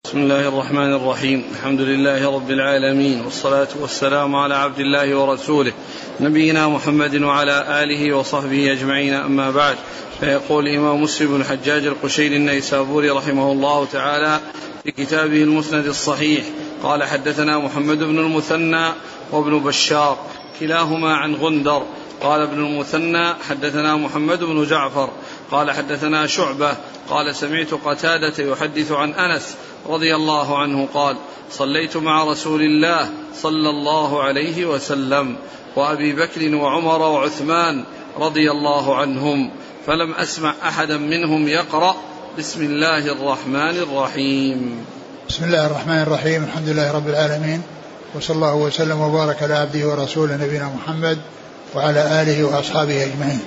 بسم الله الرحمن الرحيم. الحمد لله رب العالمين، والصلاة والسلام على عبد الله ورسوله نبينا محمد وعلى آله وصحبه أجمعين، أما بعد. فيقول الإمام مسلم بن الحجاج القشيري النيسابوري رحمه الله تعالى في كتابه المسند الصحيح قال: حدثنا محمد بن المثنى وابن بشار كلاهما عن غندر. قال ابن المثنى: حدثنا محمد بن جعفر قال: حدثنا شعبة قال: سمعت قتادة يحدث عن أنس رضي الله عنه قال: صليت مع رسول الله صلى الله عليه وسلم وأبي بكر وعمر وعثمان رضي الله عنهم، فلم أسمع أحدا منهم يقرأ بسم الله الرحمن الرحيم. بسم الله الرحمن الرحيم. الحمد لله رب العالمين، وصلى الله وسلم وبارك على عبده ورسوله نبينا محمد وعلى آله وأصحابه أجمعين.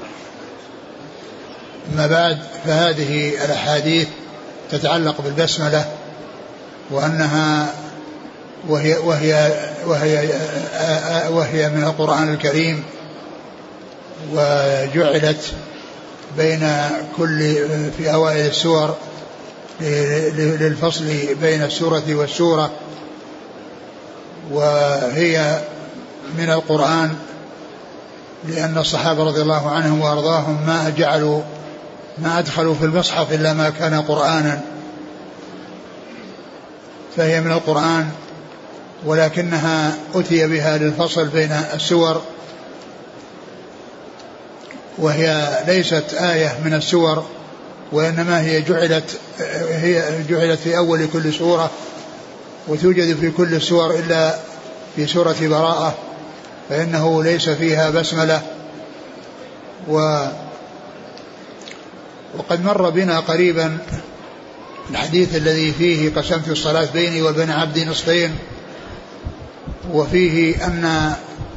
أما بعد، فهذه الأحاديث تتعلق بالبسملة، وأنها وهي من القرآن الكريم، وجعلت بين كل في أوائل السور للفصل بين السورة والسورة، وهي من القرآن لأن الصحابة رضي الله عنهم وأرضاهم ما أدخلوا في المصحف إلا ما كان قرآنا، فهي من القرآن، ولكنها أتي بها للفصل بين السور، وهي ليست آية من السور، وإنما هي جعلت في أول كل سورة، وتوجد في كل السور إلا في سورة براءة، فإنه ليس فيها بسملة. وقد مر بنا قريبا الحديث الذي فيه: قسمت الصلاة بيني وبين عبدي نصفين، وفيه أن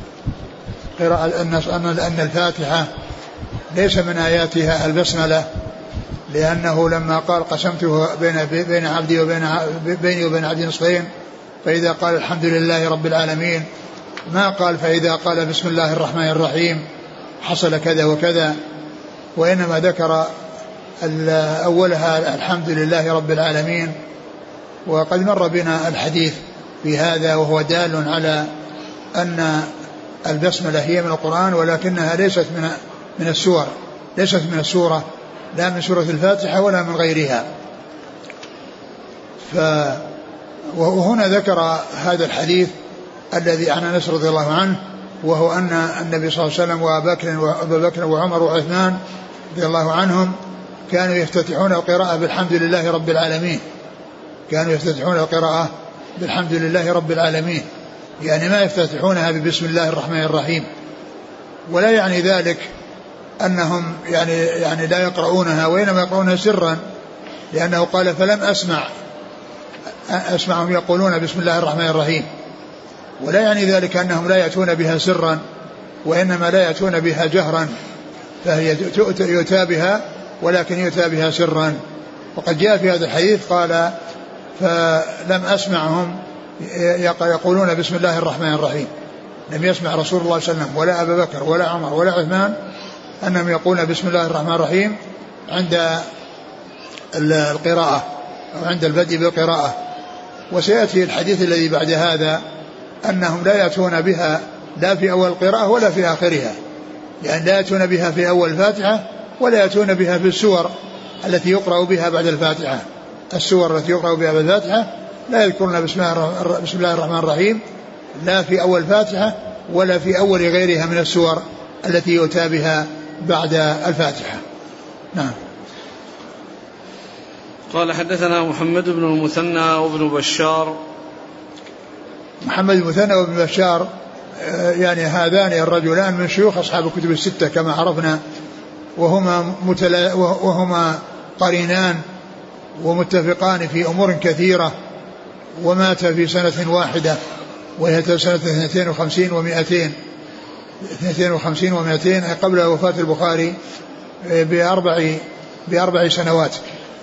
الفاتحة ليس من آياتها البسملة، لأنه لما قال: قسمته بين عبدي بيني وبين عبدي نصفين، فإذا قال الحمد لله رب العالمين، ما قال فإذا قال بسم الله الرحمن الرحيم حصل كذا وكذا، وإنما ذكر أولها الحمد لله رب العالمين. وقد مر بنا الحديث في هذا، وهو دال على أن البسملة هي من القرآن، ولكنها ليست من السور، ليست من السورة، لا من سورة الفاتحة ولا من غيرها. وهنا ذكر هذا الحديث الذي عن أنس رضي الله عنه، وهو أن النبي صلى الله عليه وسلم وأبا بكر وعمر وعثمان رضي الله عنهم كانوا يفتتحون القراءة بالحمد لله رب العالمين، كانوا يفتتحون القراءة بالحمد لله رب العالمين، يعني ما يفتتحونها ببسم الله الرحمن الرحيم. ولا يعني ذلك أنهم يعني لا يقرؤونها، وإنما يقرؤونها سرا، لأنه قال: فلم أسمعهم يقولون بسم الله الرحمن الرحيم. ولا يعني ذلك أنهم لا يأتون بها سرا، وإنما لا يأتون بها جهرا، فهي يؤتى بها، ولكن يؤتى بها سرا. وقد جاء في هذا الحديث قال: فلم أسمعهم يقولون بسم الله الرحمن الرحيم. لم يسمع رسول الله صلى الله عليه وسلم ولا أبا بكر ولا عمر ولا عثمان أنهم يقولون بسم الله الرحمن الرحيم عند القراءة أو عند البدء بالقراءة. وسيأتي الحديث الذي بعد هذا أنهم لا يأتون بها لا في أول القراءة ولا في آخرها، يعني لا يأتون بها في أول الفاتحة ولا يأتون بها في السور التي يقرأ بها بعد الفاتحة. السور التي يقرأ بها بعد الفاتحة لا يذكرون بسم الله الرحمن الرحيم لا في أول الفاتحة ولا في أول غيرها من السور التي يؤتى بها بعد الفاتحة. نعم. قال: حدثنا محمد بن المثنى وابن بشار. محمد بن المثنى وابن بشار يعني هذان الرجلان من شيوخ أصحاب الكتب الستة كما عرفنا، وهما قرينان ومتفقان في أمور كثيرة، ومات في سنة واحدة، وهي سنة 52 و200 قبل وفاة البخاري بأربع سنوات.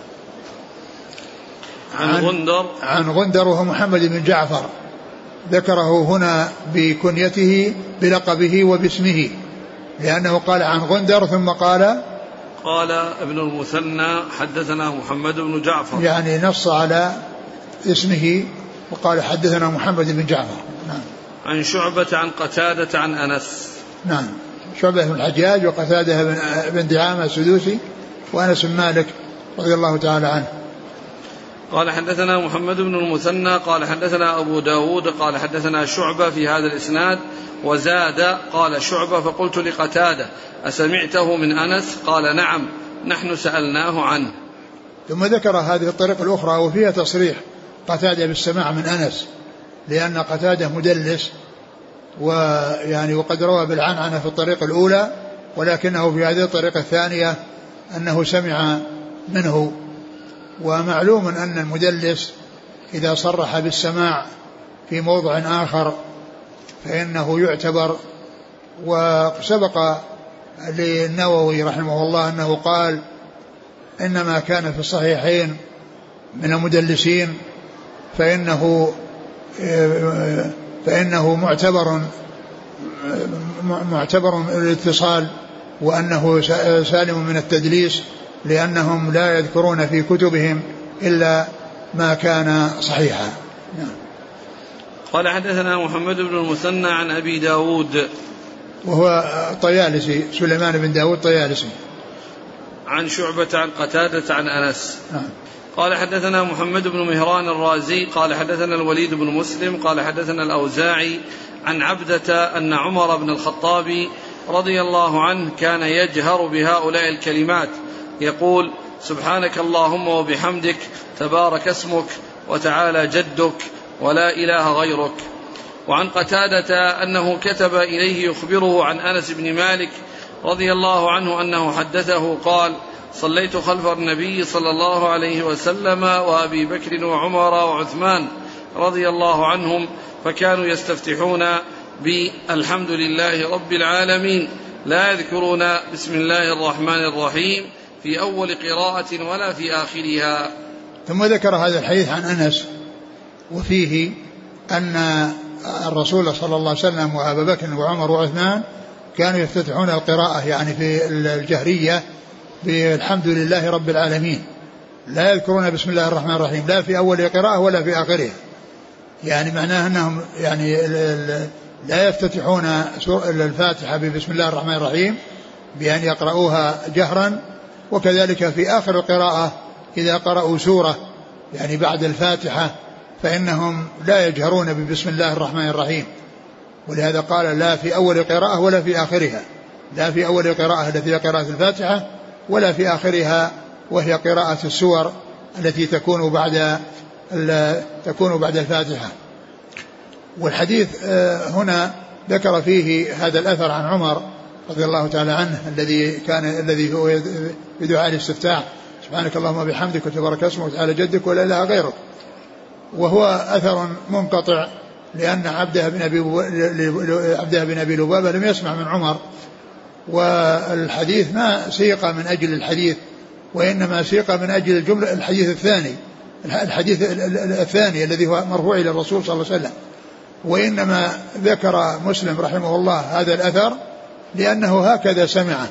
عن غندر وهو محمد بن جعفر، ذكره هنا بكنيته بلقبه وباسمه، لأنه قال عن غندر ثم قال ابن المثنى حدثنا محمد بن جعفر، يعني نص على اسمه وقال حدثنا محمد بن جعفر. نعم. عن شعبة عن قتادة عن أنس. نعم. شعبة بن الحجاج وقتادة بن دعامة السدوسي وأنس بن مالك رضي الله تعالى عنه. قال حدثنا محمد بن المثنى قال حدثنا أبو داود قال حدثنا شعبة في هذا الإسناد وزاد قال شعبة فقلت لقتادة أسمعته من أنس قال نعم نحن سألناه عنه. ثم ذكر هذه الطريق الأخرى وفيها تصريح قتادة بالسماع من أنس لأن قتادة مدلس ويعني وقد روى بالعنعنة في الطريق الأولى ولكنه في هذه الطريقة الثانية أنه سمع منه. ومعلوم أن المدلس إذا صرح بالسماع في موضع آخر فإنه يعتبر. وسبق للنووي رحمه الله أنه قال إنما كان في الصحيحين من المدلسين فإنه معتبر الاتصال وأنه سالم من التدليس لأنهم لا يذكرون في كتبهم إلا ما كان صحيحا. قال حدثنا محمد بن المثنى عن أبي داود وهو طيالسي سليمان بن داود طيالسي عن شعبة عن قتادة عن أنس. قال حدثنا محمد بن مهران الرازي قال حدثنا الوليد بن مسلم قال حدثنا الأوزاعي عن عبدة أن عمر بن الخطاب رضي الله عنه كان يجهر بهؤلاء الكلمات يقول سبحانك اللهم وبحمدك تبارك اسمك وتعالى جدك ولا إله غيرك. وعن قتادة أنه كتب إليه يخبره عن أنس بن مالك رضي الله عنه أنه حدثه قال صليت خلف النبي صلى الله عليه وسلم وأبي بكر وعمر وعثمان رضي الله عنهم فكانوا يستفتحون بالحمد لله رب العالمين لا يذكرون بسم الله الرحمن الرحيم في أول قراءة ولا في آخرها. ثم ذكر هذا الحديث عن أنس وفيه أن الرسول صلى الله عليه وسلم وأبا بكر وعمر وعثمان كانوا يفتتحون القراءة يعني في الجهرية بالحمد لله رب العالمين لا يذكرون بسم الله الرحمن الرحيم لا في أول قراءة ولا في آخرها. يعني معناه أنهم يعني لا يفتتحون الفاتحة ببسم الله الرحمن الرحيم بأن يقرؤوها جهرا وكذلك في آخر القراءة إذا قرأوا سورة يعني بعد الفاتحة فإنهم لا يجهرون ببسم الله الرحمن الرحيم. ولهذا قال لا في أول قراءة ولا في آخرها لا في أول قراءة التي هي قراءة الفاتحة ولا في آخرها وهي قراءة السور التي تكون بعد الفاتحة. والحديث هنا ذكر فيه هذا الأثر عن عمر رضي الله تعالى عنه الذي هو بدعاء الاستفتاح سبحانك اللهم وبحمدك وتبارك اسمك وتعالى جدك ولا إله غيرك. وهو أثر منقطع لأن عبده بن أبي لبابة لم يسمع من عمر. والحديث ما سيق من أجل الحديث وإنما سيق من أجل الجملة الحديث الثاني الذي هو مرفوع إلى الرسول صلى الله عليه وسلم. وإنما ذكر مسلم رحمه الله هذا الأثر لأنه هكذا سمعه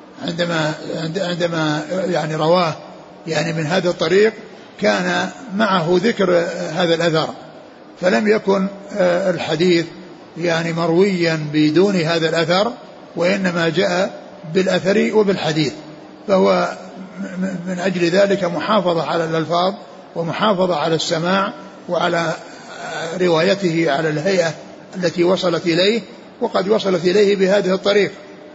عندما يعني رواه يعني من هذا الطريق كان معه ذكر هذا الأثر فلم يكن الحديث يعني مرويا بدون هذا الأثر وإنما جاء بالأثر وبالحديث. فهو من أجل ذلك محافظة على الألفاظ ومحافظة على السماع وعلى روايته على الهيئة التي وصلت إليه وقد وصلت إليه بهذه الطريق.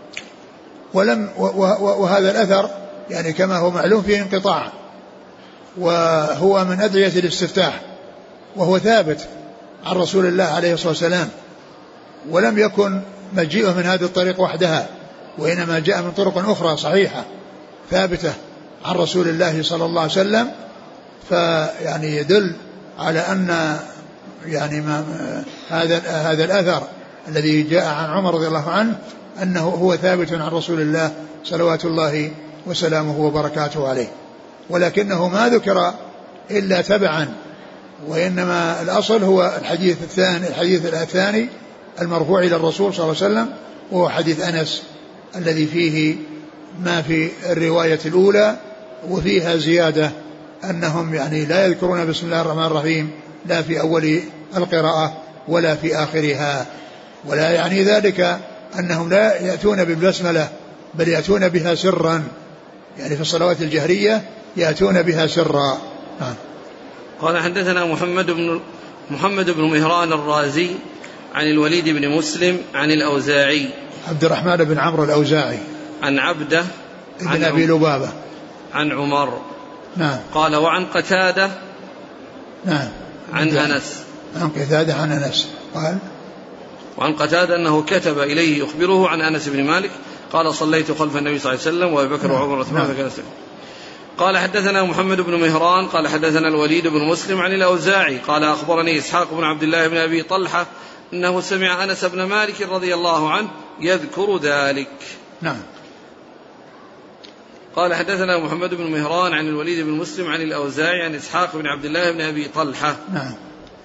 وهذا الأثر يعني كما هو معلوم فيه انقطاع وهو من أدعية الاستفتاح وهو ثابت عن رسول الله عليه الصلاة والسلام ولم يكن مجيئه من هذه الطريق وحدها وإنما جاء من طرق أخرى صحيحة ثابتة عن رسول الله صلى الله عليه وسلم. فيعني يدل على أن يعني هذا الأثر الذي جاء عن عمر رضي الله عنه أنه هو ثابت عن رسول الله صلوات الله وسلامه وبركاته عليه ولكنه ما ذكر إلا تبعا وإنما الأصل هو الحديث الثاني المرفوع إلى الرسول صلى الله عليه وسلم وهو حديث أنس الذي فيه ما في الرواية الأولى وفيها زيادة أنهم يعني لا يذكرون بسم الله الرحمن الرحيم لا في أول القراءة ولا في آخرها، ولا يعني ذلك أنهم لا يأتون بالبسملة بل يأتون بها سرا، يعني في الصلوات الجهرية يأتون بها سرا. قال حدثنا محمد بن مهران الرازي عن الوليد بن مسلم عن الأوزاعي عبد الرحمن بن عمرو الأوزاعي عن عبده عن أبي لبابة عن عمر. نعم. قال وعن قتادة نعم عن أنس. عن قتادة عن أنس قال وعن قتادة أنه كتب إليه يخبره عن أنس بن مالك قال صليت خلف النبي صلى الله عليه وسلم وأبي بكر وعمر وعثمان فكان يستغفر. قال حدثنا محمد بن مهران قال حدثنا الوليد بن مسلم عن الأوزاعي قال أخبرني إسحاق بن عبد الله بن أبي طلحة أنه سمع أنس بن مالك رضي الله عنه يذكر ذلك. نعم. قال حدثنا محمد بن مهران عن الوليد بن مسلم عن الأوزاعي عن إسحاق بن عبد الله بن أبي طلحة نعم.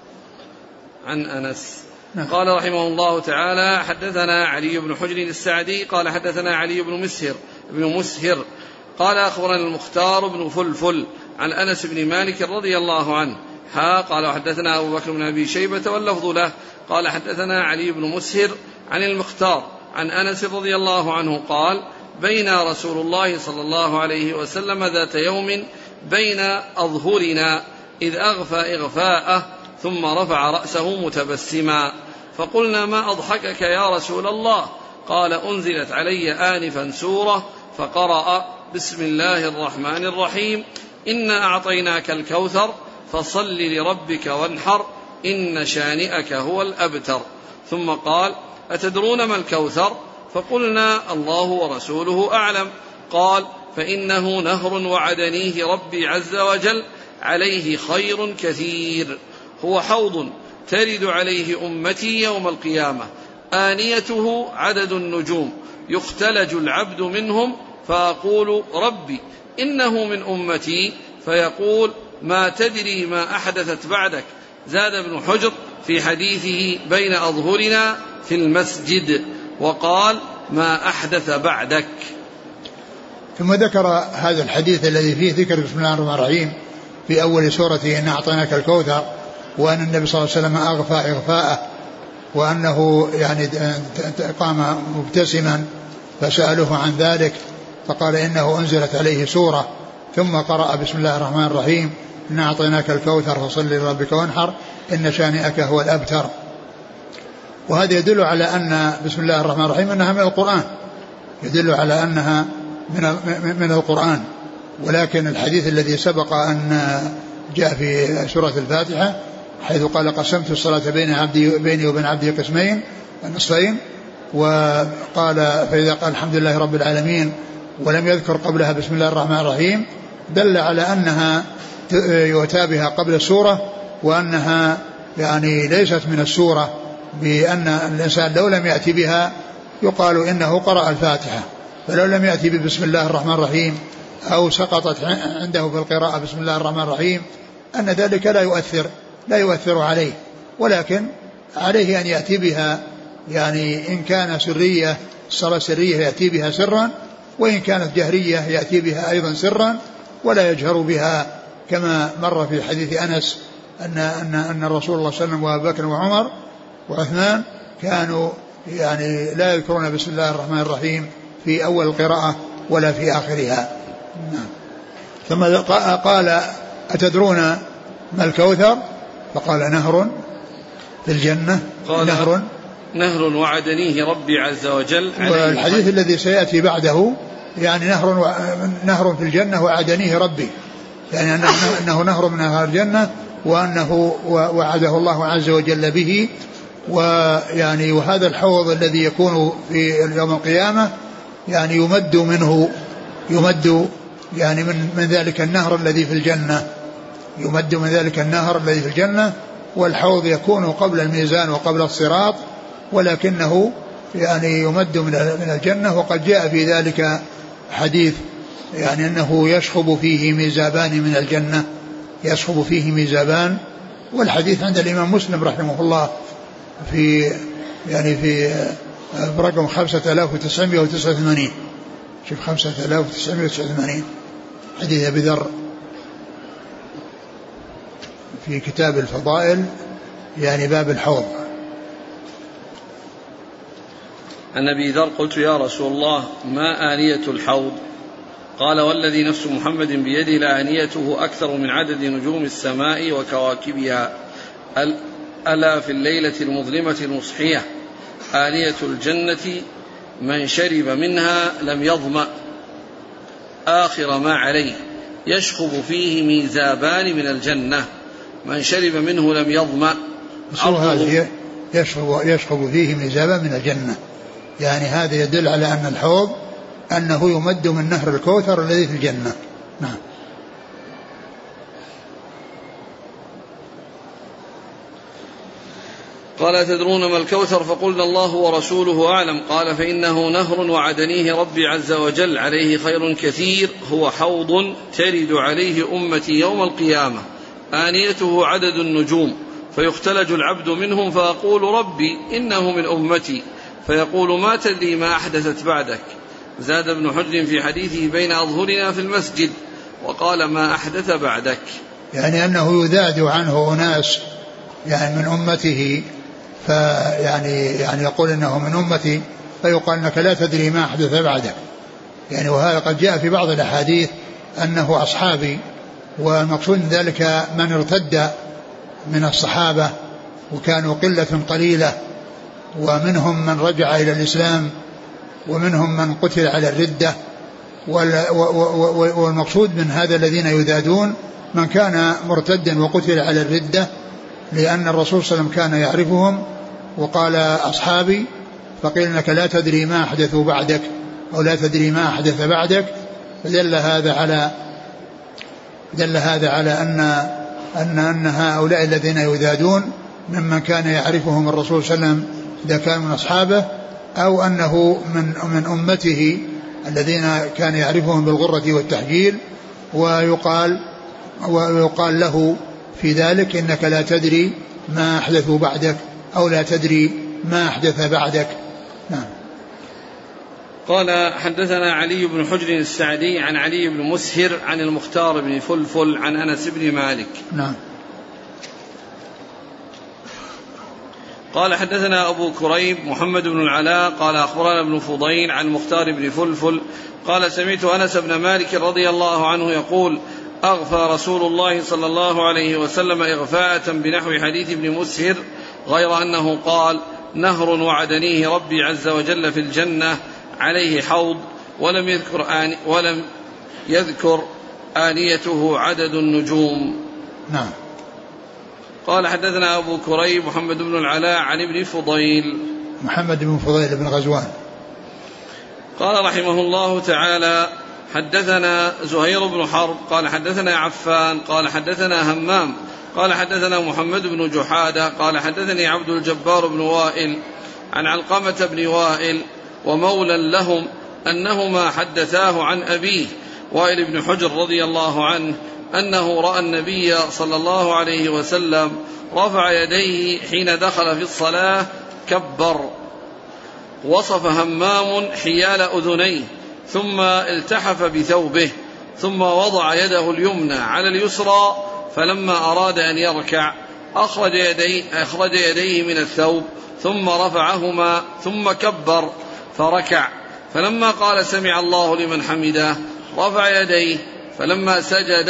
عن أنس. نعم. قال رحمه الله تعالى حدثنا علي بن حجر السعدي قال حدثنا علي بن مسهر قال أخبرنا المختار بن فلفل عن أنس بن مالك رضي الله عنه قال حدثنا أبو بكر بن أبي شيبة واللفظ له قال حدثنا علي بن مسهر عن المختار عن أنس رضي الله عنه قال بين رسول الله صلى الله عليه وسلم ذات يوم بين أظهرنا إذ أغفى إغفاءه ثم رفع رأسه متبسما فقلنا ما أضحكك يا رسول الله؟ قال أنزلت علي آنفا سورة فقرأ بسم الله الرحمن الرحيم إنا أعطيناك الكوثر فصل لربك وانحر إن شانئك هو الأبتر ثم قال أتدرون ما الكوثر؟ فقلنا الله ورسوله أعلم قال فإنه نهر وعدنيه ربي عز وجل عليه خير كثير هو حوض ترد عليه أمتي يوم القيامة آنيته عدد النجوم يختلج العبد منهم فأقول ربي إنه من أمتي فيقول ما تدري ما أحدثت بعدك. زاد ابن حجر في حديثه بين أظهرنا في المسجد وقال ما أحدث بعدك. ثم ذكر هذا الحديث الذي فيه ذكر بسم الله الرحمن الرحيم في أول سورة إن أعطيناك الكوثر وأن النبي صلى الله عليه وسلم أغفى إغفاءه وأنه يعني قام مبتسما فسألوه عن ذلك فقال إنه أنزلت عليه سورة ثم قرأ بسم الله الرحمن الرحيم إن أعطيناك الكوثر فصل لربك وانحر إن شانئك هو الأبتر. وهذا يدل على أن بسم الله الرحمن الرحيم أنها من القرآن، يدل على أنها من القرآن. ولكن الحديث الذي سبق أن جاء في سورة الفاتحة حيث قال قسمت الصلاة بيني وبين عبدي قسمين نصفين وقال فإذا قال الحمد لله رب العالمين ولم يذكر قبلها بسم الله الرحمن الرحيم دل على أنها يؤتى بها قبل السورة وأنها يعني ليست من السورة، بأن الإنسان لو لم يأتي بها يقال إنه قرأ الفاتحة، فلو لم يأتي بسم الله الرحمن الرحيم أو سقطت عنده في القراءة بسم الله الرحمن الرحيم أن ذلك لا يؤثر عليه، ولكن عليه أن يأتي بها يعني إن كان سرية الصلاة سرية يأتي بها سرا، وإن كانت جهرية يأتي بها أيضا سرا ولا يجهر بها كما مر في حديث أنس أن الرسول الله صلى الله عليه وسلم وأبي بكر وعمر وعثمان كانوا يعني لا يذكرون بسم الله الرحمن الرحيم في أول القراءة ولا في آخرها. ثم قال أتدرون ما الكوثر؟ فقال نهر في الجنة، نهر وعدنيه ربي عز وجل. والحديث الذي سيأتي بعده يعني نهر في الجنة وعدنيه ربي، يعني أنه نهر من أنهار الجنة وأنه وعده الله عز وجل به، ويعني وهذا الحوض الذي يكون في يوم القيامة يعني يمد يعني من ذلك النهر الذي في الجنة، يمد من ذلك النهر الذي في الجنة، والحوض يكون قبل الميزان وقبل الصراط، ولكنه يعني يمد من الجنة. وقد جاء في ذلك حديث يعني أنه يشخب فيه ميزابان من الجنة، يشخب فيه ميزابان، والحديث عند الإمام مسلم رحمه الله في يعني في رقم 5989 شوف 5989 حديث أبي ذر في كتاب الفضائل يعني باب الحوض. عن أبي ذر قلت يا رسول الله ما آنية الحوض؟ قال والذي نفس محمد بيده لآنيته أكثر من عدد نجوم السماء وكواكبها، ألا في الليلة المظلمة المصحية آنية الجنة من شرب منها لم يظمأ آخر ما عليه يشخب فيه ميزابان من الجنة، من شرب منه لم يظمأ. يشخب فيه ميزابان من الجنة، يعني هذا يدل على أن الحوض أنه يمد من نهر الكوثر الذي في الجنة. نعم. قال تدرون ما الكوثر؟ فقلنا الله ورسوله أعلم. قال فإنه نهر وعدنيه ربي عز وجل عليه خير كثير، هو حوض ترد عليه أمتي يوم القيامة، آنيته عدد النجوم، فيختلج العبد منهم فأقول ربي إنه من أمتي، فيقول ما تدري ما أحدثت بعدك. زاد ابن حجر في حديثه بين أظهرنا في المسجد وقال ما أحدث بعدك، يعني أنه يذاد عنه أناس يعني من أمته، يعني يقول إنه من أمتي، فيقال أنك لا تدري ما أحدث بعدك. يعني وهذا قد جاء في بعض الأحاديث أنه أصحابي، والمقصود من ذلك من ارتد من الصحابة وكانوا قلة قليلة، ومنهم من رجع إلى الإسلام، ومنهم من قتل على الردة. والمقصود من هذا الذين يذادون من كان مرتدا وقتل على الردة، لأن الرسول صلى الله عليه وسلم كان يعرفهم وقال أصحابي، فقيل أنك لا تدري ما أحدثوا بعدك أو لا تدري ما أحدث بعدك. فدل هذا على أن هؤلاء الذين يذادون ممن كان يعرفهم الرسول صلى الله عليه وسلم إذا كان من أصحابه، أو أنه من أمته الذين كان يعرفهم بالغرة والتحجيل، ويقال له في ذلك إنك لا تدري ما أحدثوا بعدك أو لا تدري ما أحدث بعدك. نعم. قال حدثنا علي بن حجر السعدي عن علي بن مسهر عن المختار بن فلفل عن أنس بن مالك. نعم. قال حدثنا أبو كريب محمد بن العلاء قال أخبرنا ابن فضيل عن المختار بن فلفل قال سمعت أنس بن مالك رضي الله عنه يقول أغفى رسول الله صلى الله عليه وسلم إغفاءة بنحو حديث ابن مسهر، غير أنه قال نهر وعدنيه ربي عز وجل في الجنة عليه حوض، ولم يذكر آنيته عدد النجوم. نعم. قال حدثنا أبو كريب محمد بن العلاء عن ابن فضيل محمد بن فضيل بن غزوان. قال رحمه الله تعالى حدثنا زهير بن حرب قال حدثنا عفان قال حدثنا همام قال حدثنا محمد بن جحادة قال حدثني عبد الجبار بن وائل عن علقمة بن وائل ومولى لهم أنهما حدثاه عن أبيه وائل بن حجر رضي الله عنه أنه رأى النبي صلى الله عليه وسلم رفع يديه حين دخل في الصلاة كبر. وصف همام حيال أذنيه ثم التحف بثوبه ثم وضع يده اليمنى على اليسرى، فلما أراد أن يركع أخرج يديه من الثوب ثم رفعهما ثم كبر فركع، فلما قال سمع الله لمن حمده رفع يديه، فلما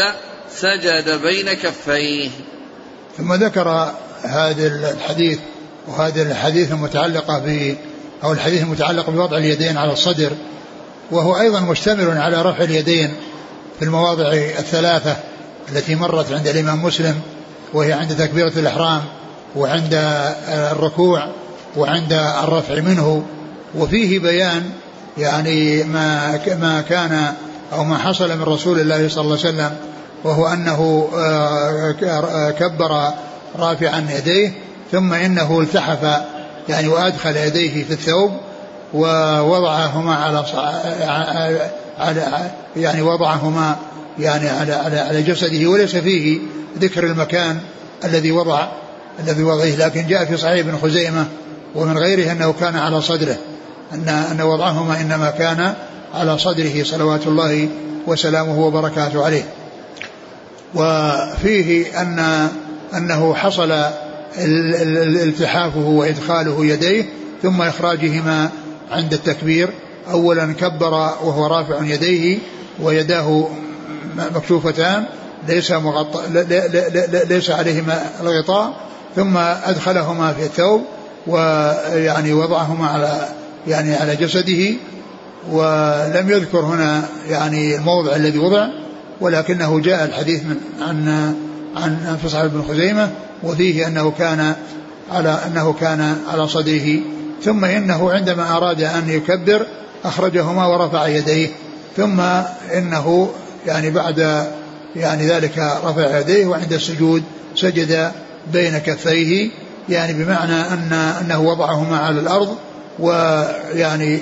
سجد بين كفيه. ثم ذكر هذا الحديث وهذه الحديث المتعلقة أو الحديث المتعلق بوضع اليدين على الصدر، وهو أيضا مشتمل على رفع اليدين في المواضع الثلاثة التي مرت عند الإمام مسلم، وهي عند تكبيرة الإحرام وعند الركوع وعند الرفع منه. وفيه بيان يعني ما كان أو ما حصل من رسول الله صلى الله عليه وسلم، وهو أنه كبر رافعا يديه ثم إنه التحف يعني وأدخل يديه في الثوب ووضعهما على جسده، وليس فيه ذكر المكان الذي وضعه، لكن جاء في صحيح ابن خزيمة ومن غيره أنه كان على صدره، أن وضعهما إنما كان على صدره صلوات الله وسلامه وبركاته عليه. وفيه أنه حصل التحافه وإدخاله يديه ثم إخراجهما عند التكبير. أولا كبر وهو رافع يديه ويداه مكشوفتان ليس عليهما الغطاء، ثم أدخلهما في الثوب ويعني وضعهما على جسده، ولم يذكر هنا يعني الموضع الذي وضع، ولكنه جاء الحديث عن صحيح ابن خزيمة وفيه أنه كان على صدره. ثم إنه عندما أراد أن يكبر أخرجهما ورفع يديه، ثم إنه يعني بعد يعني ذلك رفع يديه، وعند السجود سجد بين كفيه، يعني بمعنى أنه وضعهما على الأرض ويعني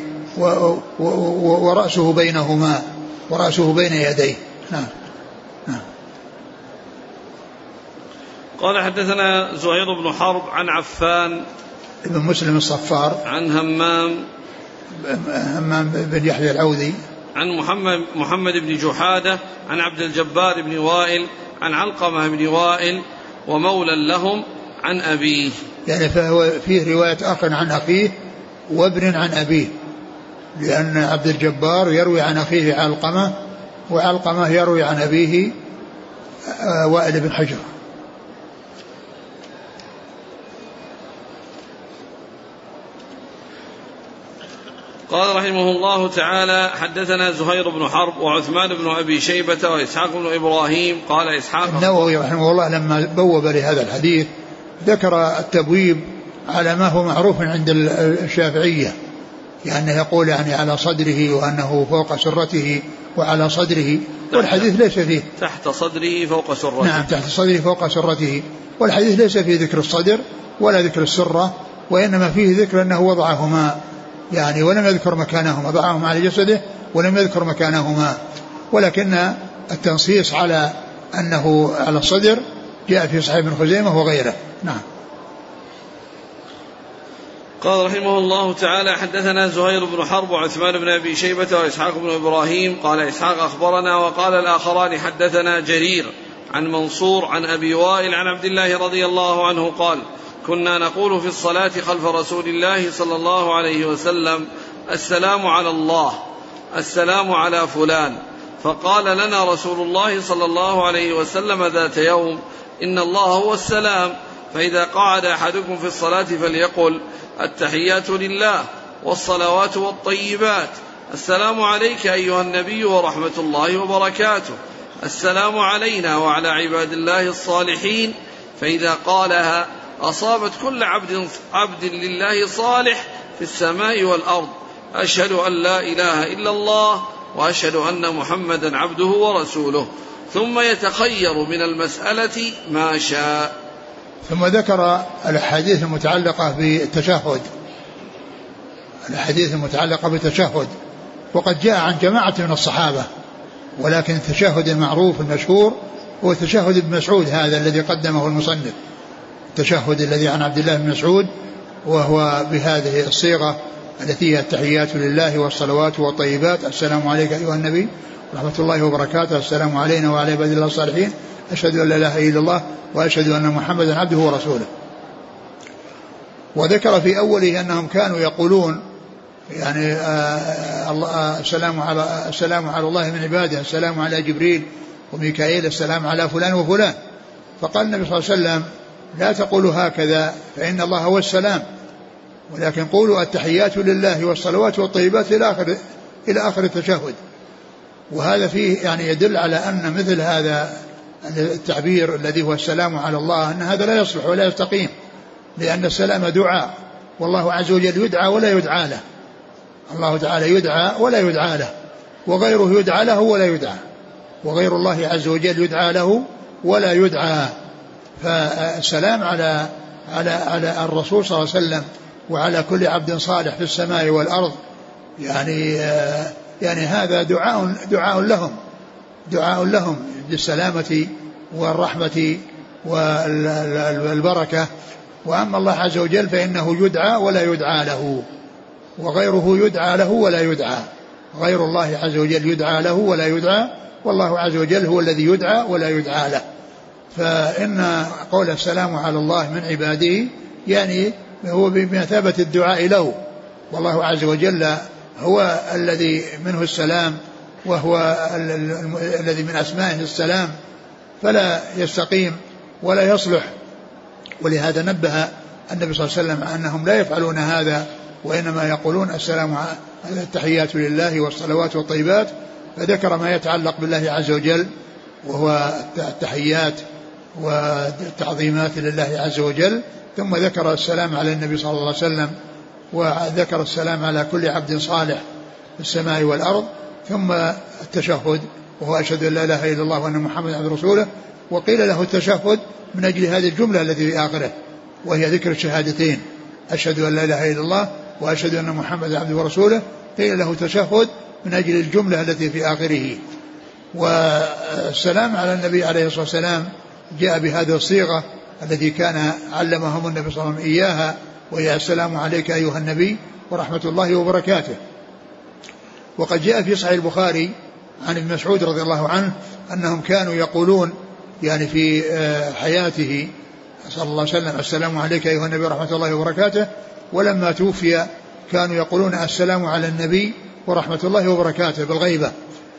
ورأسه بينهما ورأسه بين يديه. نعم. قال محدثنا زهير بن حرب عن عفان ابن مسلم الصفار عن همام بن يحيى العوذي عن محمد بن جحادة عن عبد الجبار بن وائل عن علقمة بن وائل ومولى لهم عن أبيه. يعني فهو فيه رواية أخ عن أخيه وابن عن أبيه، لأن عبد الجبار يروي عن أخيه علقمة، وعلقمة يروي عن أبيه وائل بن حجر. قال رحمه الله تعالى حدثنا زهير بن حرب وعثمان بن أبي شيبة وإسحاق بن إبراهيم. قال إسحاق النووي رحمه الله لما بوب لهذا الحديث ذكر التبويب على ما هو معروف عند الشافعية، يعني يقول يعني على صدره وأنه فوق سرته وعلى صدره، والحديث ليس فيه تحت صدره فوق سرته. نعم تحت صدره فوق سرته، والحديث ليس فيه ذكر الصدر ولا ذكر السرة، وإنما فيه ذكر أنه وضعهما يعني ولم يذكر مكانهما، وضعهما على جسده ولم يذكر مكانهما، ولكن التنصيص على أنه على الصدر جاء في صحيح ابن خزيمة وغيره. نعم. قال رحمه الله تعالى حدثنا زهير بن حرب وعثمان بن أبي شيبة وإسحاق بن إبراهيم. قال إسحاق أخبرنا، وقال الآخران حدثنا جرير عن منصور عن أبي وائل عن عبد الله رضي الله عنه قال كنا نقول في الصلاة خلف رسول الله صلى الله عليه وسلم السلام على الله، السلام على فلان، فقال لنا رسول الله صلى الله عليه وسلم ذات يوم إن الله هو السلام، فإذا قعد أحدكم في الصلاة فليقل التحيات لله والصلوات والطيبات، السلام عليك أيها النبي ورحمة الله وبركاته، السلام علينا وعلى عباد الله الصالحين، فإذا قالها أصابت كل عبد لله صالح في السماء والأرض، أشهد أن لا إله إلا الله وأشهد أن محمدا عبده ورسوله، ثم يتخير من المسألة ما شاء. ثم ذكر الأحاديث المتعلقة بالتشهد، الأحاديث المتعلقة بالتشهد، وقد جاء عن جماعة من الصحابة، ولكن التشهد المعروف المشهور هو تشهد ابن مسعود هذا الذي قدمه المصنف، التشهد الذي عن عبد الله بن مسعود، وهو بهذه الصيغة التي هي التحيات لله والصلوات والطيبات، السلام عليك أيها النبي ورحمة الله وبركاته، السلام علينا وعلى عباد الله الصالحين، أشهد أن لا إله إلا الله وأشهد أن محمدا عبده ورسوله. وذكر في أوله أنهم كانوا يقولون يعني السلام على الله من عباده، السلام على جبريل وميكائيل، السلام على فلان وفلان، فقال النبي صلى الله عليه وسلم لا تقولوا هكذا فإن الله هو السلام، ولكن قولوا التحيات لله والصلوات والطيبات إلى آخر التشهد. وهذا فيه يعني يدل على أن مثل هذا التعبير الذي هو السلام على الله أن هذا لا يصلح ولا يستقيم، لأن السلام دعاء، والله عز وجل يدعى ولا يدعى له، الله تعالى يدعى ولا يدعى له، وغيره يدعى له ولا يدعى، وغير الله عز وجل يدعى له ولا يدعى. فالسلام على الرسول صلى الله عليه وسلم وعلى كل عبد صالح في السماء والأرض، يعني هذا دعاء لهم بالسلامة والرحمة والبركة. وأما الله عز وجل فإنه يدعى ولا يدعى له، وغيره يدعى له ولا يدعى، غير الله عز وجل يدعى له ولا يدعى، والله عز وجل هو الذي يدعى ولا يدعى له. فإن قول السلام على الله من عباده يعني هو بمثابة الدعاء له، والله عز وجل هو الذي منه السلام، وهو الذي من أسمائه السلام، فلا يستقيم ولا يصلح. ولهذا نبه النبي صلى الله عليه وسلم أنهم لا يفعلون هذا، وإنما يقولون السلام على التحيات لله والصلوات والطيبات، فذكر ما يتعلق بالله عز وجل وهو التحيات والتعظيمات لله عز وجل، ثم ذكر السلام على النبي صلى الله عليه وسلم، وذكر السلام على كل عبد صالح في السماء والأرض، ثم التشهد وهو أشهد أن لا إله إلا الله وأن محمدا عبده ورسوله. وقيل له التشهد من أجل هذه الجملة التي في آخره وهي ذكر الشهادتين، أشهد أن لا إله إلا الله وأشهد أن محمدا عبده ورسوله، قيل له تشهد من أجل الجملة التي في آخره. والسلام على النبي عليه الصلاة والسلام جاء بهذه الصيغة التي كان علمهم النبي صلى الله عليه وسلم إياها، وهي السلام عليك أيها النبي ورحمة الله وبركاته. وقد جاء في صحيح البخاري عن ابن مسعود رضي الله عنه أنهم كانوا يقولون يعني في حياته صلى الله عليه وسلم السلام عليك أيها النبي ورحمة الله وبركاته، ولما توفي كانوا يقولون السلام على النبي ورحمة الله وبركاته بالغيبة.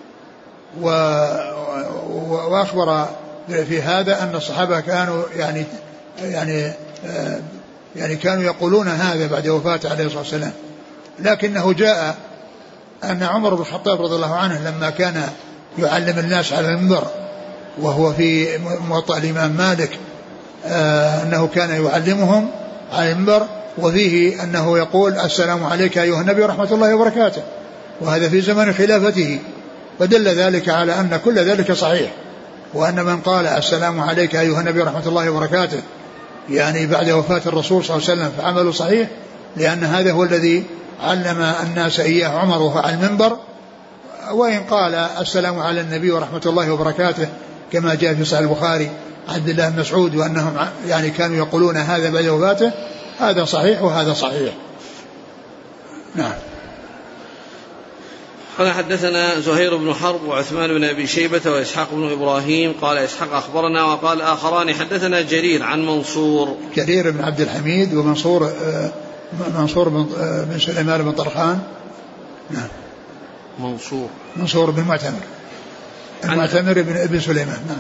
وأخبر في هذا أن الصحابة كانوا يعني كانوا يقولون هذا بعد وفاته عليه الصلاة والسلام. لكنه جاء أن عمر بن الخطاب رضي الله عنه لما كان يعلم الناس على المنبر، وهو في موطأ الإمام مالك، أنه كان يعلمهم على المنبر وفيه أنه يقول السلام عليك أيها النبي ورحمة الله وبركاته، وهذا في زمن خلافته، فدل ذلك على أن كل ذلك صحيح، وأن من قال السلام عليك أيها النبي ورحمة الله وبركاته يعني بعد وفاة الرسول صلى الله عليه وسلم فعمله صحيح، لأن هذا هو الذي علم الناس إياه عمر وهو على المنبر. وإن قال السلام على النبي ورحمة الله وبركاته كما جاء في صحيح البخاري عن عبد الله بن مسعود وأنهم يعني كانوا يقولون هذا بعد وفاته، هذا صحيح وهذا صحيح. نعم. قال حدثنا زهير بن حرب وعثمان بن أبي شيبة وإسحاق بن إبراهيم قال إسحاق أخبرنا، وقال آخران حدثنا جرير عن منصور، جرير بن عبد الحميد ومنصور بن سليمان بن طرخان. نعم. منصور بن المعتمر بن ابن سليمان. نعم.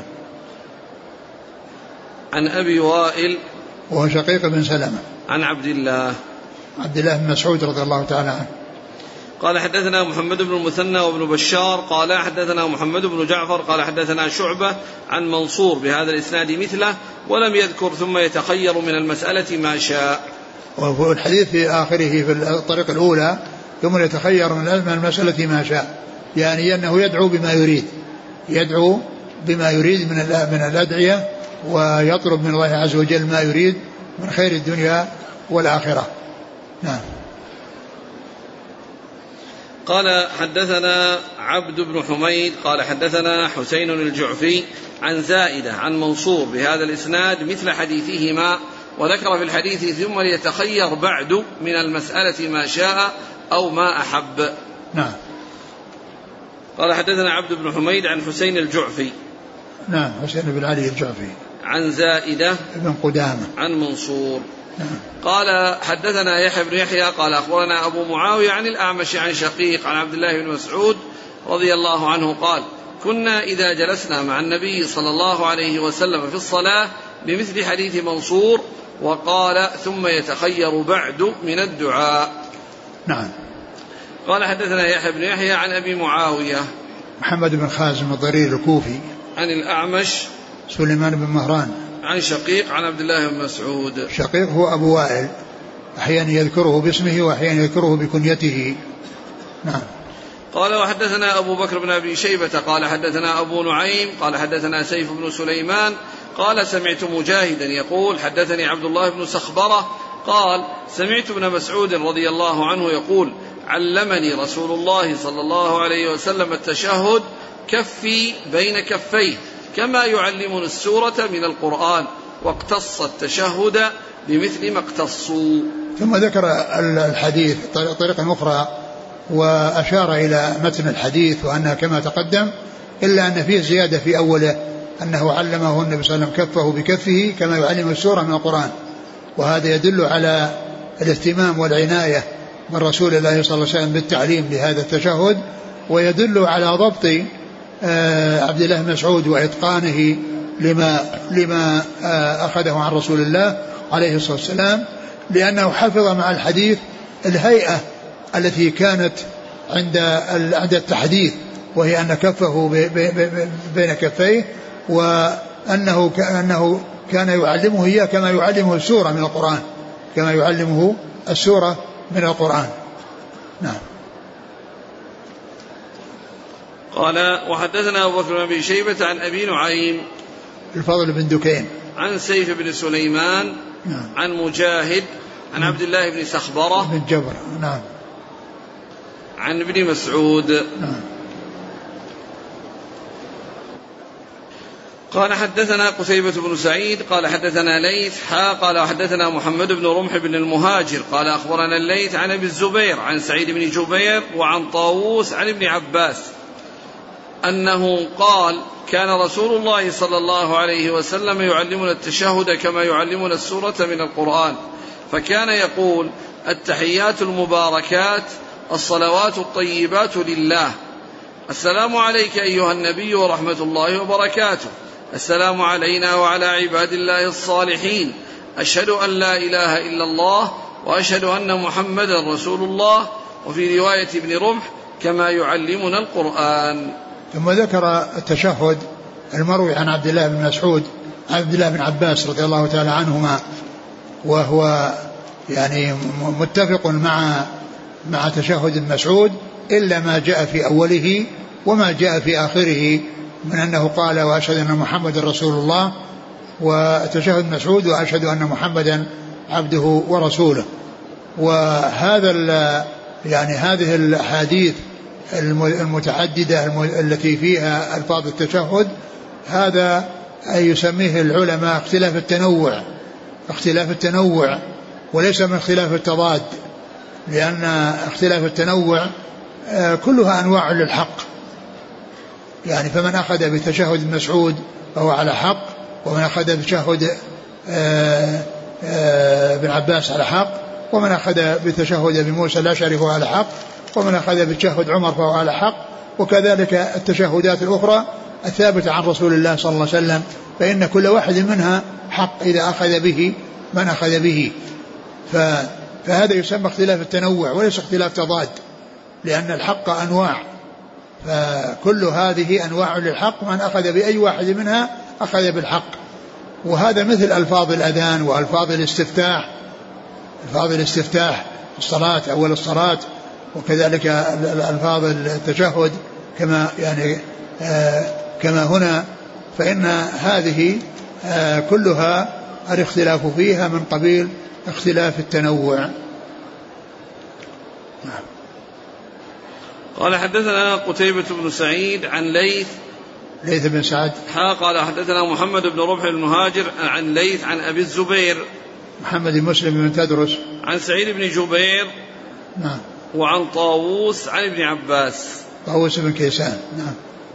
عن أبي وائل وهو شقيق بن سلمة عن عبد الله بن مسعود رضي الله تعالى عنه. قال حدثنا محمد بن المثنى وابن بشار قال حدثنا محمد بن جعفر قال حدثنا شعبة عن منصور بهذا الإسناد مثله ولم يذكر ثم يتخير من المسألة ما شاء. وهو الحديث في آخره في الطريق الأولى ثم يتخير من المسألة ما شاء، يعني أنه يدعو بما يريد من الأدعية، ويطلب من الله عز وجل ما يريد من خير الدنيا والآخرة. نعم. قال حدثنا عبد بن حميد قال حدثنا حسين الجعفي عن زائدة عن منصور بهذا الإسناد مثل حديثهما، وذكر في الحديث ثم ليتخير بعد من المسألة ما شاء أو ما أحب. نعم. قال حدثنا عبد بن حميد عن حسين الجعفي. نعم. حسين بن علي الجعفي. عن زائدة بن قدامة عن منصور. نعم. قال حدثنا يحيى بن يحيى قال أخبرنا أبو معاوية عن الأعمش عن شقيق عن عبد الله بن مسعود رضي الله عنه قال كنا إذا جلسنا مع النبي صلى الله عليه وسلم في الصلاة بمثل حديث منصور، وقال ثم يتخير بعد من الدعاء. نعم. قال حدثنا يحيى بن يحيى عن أبي معاوية محمد بن خازم الضرير الكوفي عن الأعمش سليمان بن مهران عن شقيق عن عبد الله بن مسعود. شقيق هو أبو وائل، أحيانا يذكره باسمه وأحيانا يذكره بكنيته. نعم. قال وحدثنا أبو بكر بن أبي شيبة قال حدثنا أبو نعيم قال حدثنا سيف بن سليمان قال سمعت مجاهدا يقول حدثني عبد الله بن سخبرة قال سمعت ابن مسعود رضي الله عنه يقول علمني رسول الله صلى الله عليه وسلم التشهد كفي بين كفيه كما يعلمنا السورة من القرآن، واقتص التشهد بمثل ما اقتصوا. ثم ذكر الحديث طريقة أخرى وأشار إلى متن الحديث وأنها كما تقدم، إلا أن فيه زيادة في أوله أنه علمه النبي صلى الله عليه وسلم كفه بكفه كما يعلم السورة من القرآن. وهذا يدل على الاهتمام والعناية من رسول الله صلى الله عليه وسلم بالتعليم لهذا التشهد، ويدل على ضبط عبد الله بن مسعود وإتقانه لما أخذه عن رسول الله عليه الصلاة والسلام، لأنه حفظ مع الحديث الهيئة التي كانت عند التحديث، وهي أن كفه بين كفيه، وأنه كان يعلمه إياه كما يعلمه السورة من القرآن، كما يعلمه السورة من القرآن. نعم. قال وحدثنا أبو بكر بن أبي شيبة عن أبي نعيم الفضل بن دكين عن سيف بن سليمان نعم. عن مجاهد عن عبد الله بن سخبرة بن جبر نعم. عن ابن مسعود نعم. قال حدثنا قتيبة بن سعيد قال حدثنا ليث قال وحدثنا محمد بن رمح بن المهاجر قال أخبرنا الليث عن أبي الزبير عن سعيد بن جبير وعن طاووس عن ابن عباس أنه قال كان رسول الله صلى الله عليه وسلم يعلمنا التشهد كما يعلمنا السورة من القرآن، فكان يقول التحيات المباركات الصلوات الطيبات لله، السلام عليك أيها النبي ورحمة الله وبركاته، السلام علينا وعلى عباد الله الصالحين، أشهد أن لا إله إلا الله وأشهد أن محمدا رسول الله، وفي رواية ابن رمح كما يعلمنا القرآن. ثم ذكر التشهد المروي عن عبد الله بن مسعود عن عبد الله بن عباس رضي الله تعالى عنهما، وهو يعني متفق مع تشهد مسعود إلا ما جاء في أوله وما جاء في آخره من أنه قال وأشهد أن محمد رسول الله، وتشهد مسعود وأشهد أن محمدا عبده ورسوله. وهذا يعني هذه الأحاديث المتعددة التي فيها ألفاظ التشهد هذا يسميه العلماء اختلاف التنوع وليس من اختلاف التضاد، لأن اختلاف التنوع كلها أنواع للحق، يعني فمن أخذ بتشهد مسعود فهو على حق، ومن أخذ بتشهد ابن عباس على حق، ومن أخذ بتشهد ابن موسى الأشعري فهو على حق، ومن أخذ بتشهد عمر فهو على حق، وكذلك التشهدات الأخرى الثابتة عن رسول الله صلى الله عليه وسلم، فإن كل واحد منها حق إذا أخذ به من أخذ به. فهذا يسمى اختلاف التنوع وليس اختلاف تضاد، لأن الحق أنواع، فكل هذه أنواع للحق، من أخذ بأي واحد منها أخذ بالحق. وهذا مثل ألفاظ الأذان وألفاظ الاستفتاح، ألفاظ الاستفتاح الصلاة أول الصلاة، وكذلك ألفاظ التشهد كما يعني كما هنا، فإن هذه كلها الاختلاف فيها من قبيل اختلاف التنوع. قال حدثنا قتيبة بن سعيد عن ليث بن سعد قال حدثنا محمد بن رمح المهاجر عن ليث عن أبي الزبير محمد بن مسلم بن تدرس عن سعيد بن جبير نعم، وعن طاووس عن ابن عباس طاووس بن كيسان نعم.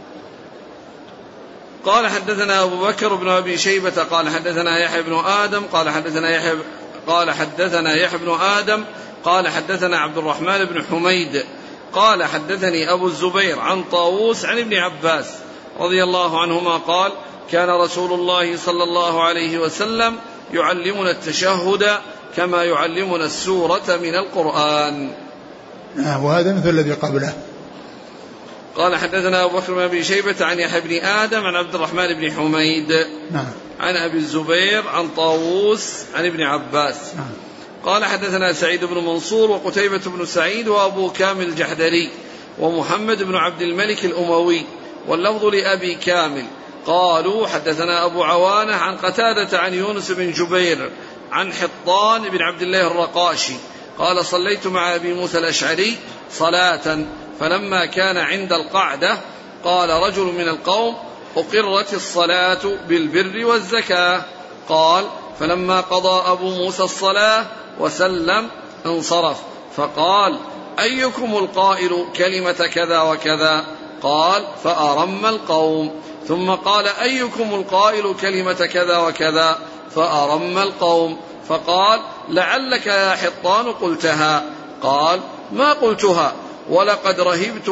قال حدثنا أبو بكر بن أبي شيبة قال حدثنا يحيى بن آدم قال حدثنا يحيى بن آدم قال حدثنا عبد الرحمن بن حميد قال حدثني أبو الزبير عن طاووس عن ابن عباس رضي الله عنهما قال كان رسول الله صلى الله عليه وسلم يعلمنا التشهد كما يعلمنا السورة من القرآن. وهذا مثل الذي قبله. قال حدثنا أبو بكر بن أبي شيبة عن يحيى بن آدم عن عبد الرحمن بن حميد عن أبي الزبير عن طاووس عن ابن عباس. قال حدثنا سعيد بن منصور وقتيبة بن سعيد وأبو كامل الجحدري ومحمد بن عبد الملك الأموي واللفظ لأبي كامل قالوا حدثنا أبو عوانة عن قتادة عن يونس بن جبير عن حطان بن عبد الله الرقاشي قال صليت مع أبي موسى الأشعري صلاة فلما كان عند القعدة قال رجل من القوم أقرت الصلاة بالبر والزكاة، قال فلما قضى أبو موسى الصلاة وسلم انصرف فقال أيكم القائل كلمة كذا وكذا؟ قال فأرم القوم. ثم قال أيكم القائل كلمة كذا وكذا؟ فأرم القوم. فقال لعلك يا حطان قلتها. قال ما قلتها، ولقد رهبت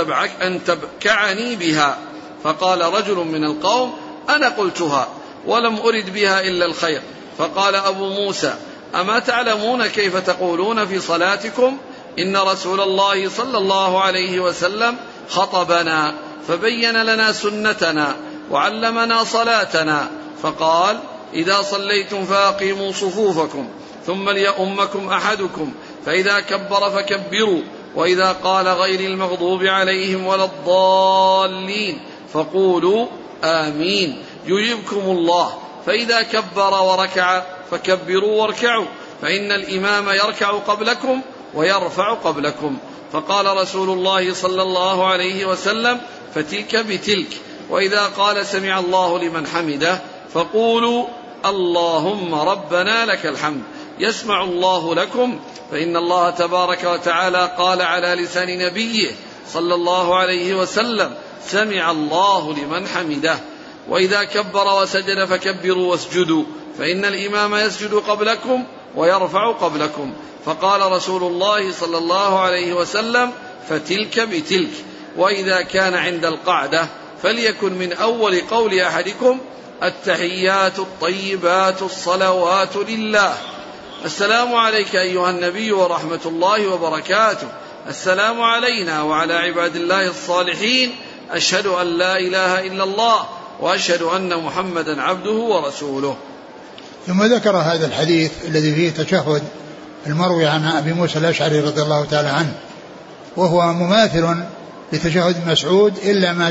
أن تبكعني بها. فقال رجل من القوم أنا قلتها ولم أرد بها إلا الخير. فقال أبو موسى أما تعلمون كيف تقولون في صلاتكم؟ إن رسول الله صلى الله عليه وسلم خطبنا فبين لنا سنتنا وعلمنا صلاتنا، فقال إذا صليتم فأقيموا صفوفكم ثم ليؤمكم أحدكم، فإذا كبر فكبروا، وإذا قال غير المغضوب عليهم ولا الضالين فقولوا آمين يجبكم الله. فإذا كبر وركع فكبروا واركعوا، فإن الإمام يركع قبلكم ويرفع قبلكم. فقال رسول الله صلى الله عليه وسلم فتلك بتلك. وإذا قال سمع الله لمن حمده فقولوا اللهم ربنا لك الحمد يسمع الله لكم، فإن الله تبارك وتعالى قال على لسان نبيه صلى الله عليه وسلم سمع الله لمن حمده. وإذا كبر وسجد فكبروا واسجدوا، فإن الإمام يسجد قبلكم ويرفع قبلكم. فقال رسول الله صلى الله عليه وسلم فتلك بتلك. وإذا كان عند القعدة فليكن من أول قول أحدكم التحيات الطيبات الصلوات لله. السلام عليك أيها النبي ورحمة الله وبركاته، السلام علينا وعلى عباد الله الصالحين، أشهد أن لا إله إلا الله وأشهد أن محمدا عبده ورسوله. ثم ذكر هذا الحديث الذي فيه تشهد المروي عن أبي موسى الأشعري رضي الله تعالى عنه، وهو مماثل لتشهد مسعود إلا ما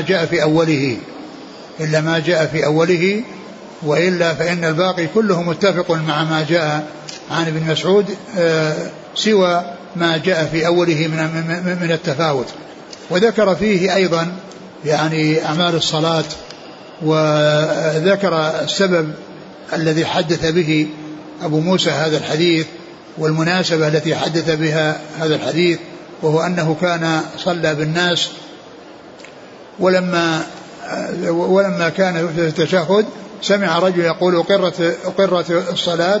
جاء في أوله، وإلا فإن الباقي كله متفق مع ما جاء عن ابن مسعود سوى ما جاء في أوله من التفاوت. وذكر فيه أيضا يعني أعمال الصلاة، وذكر السبب الذي حدث به أبو موسى هذا الحديث والمناسبة التي حدث بها هذا الحديث، وهو أنه كان صلى بالناس، ولما كان في التشهد سمع رجل يقول أقرت الصلاة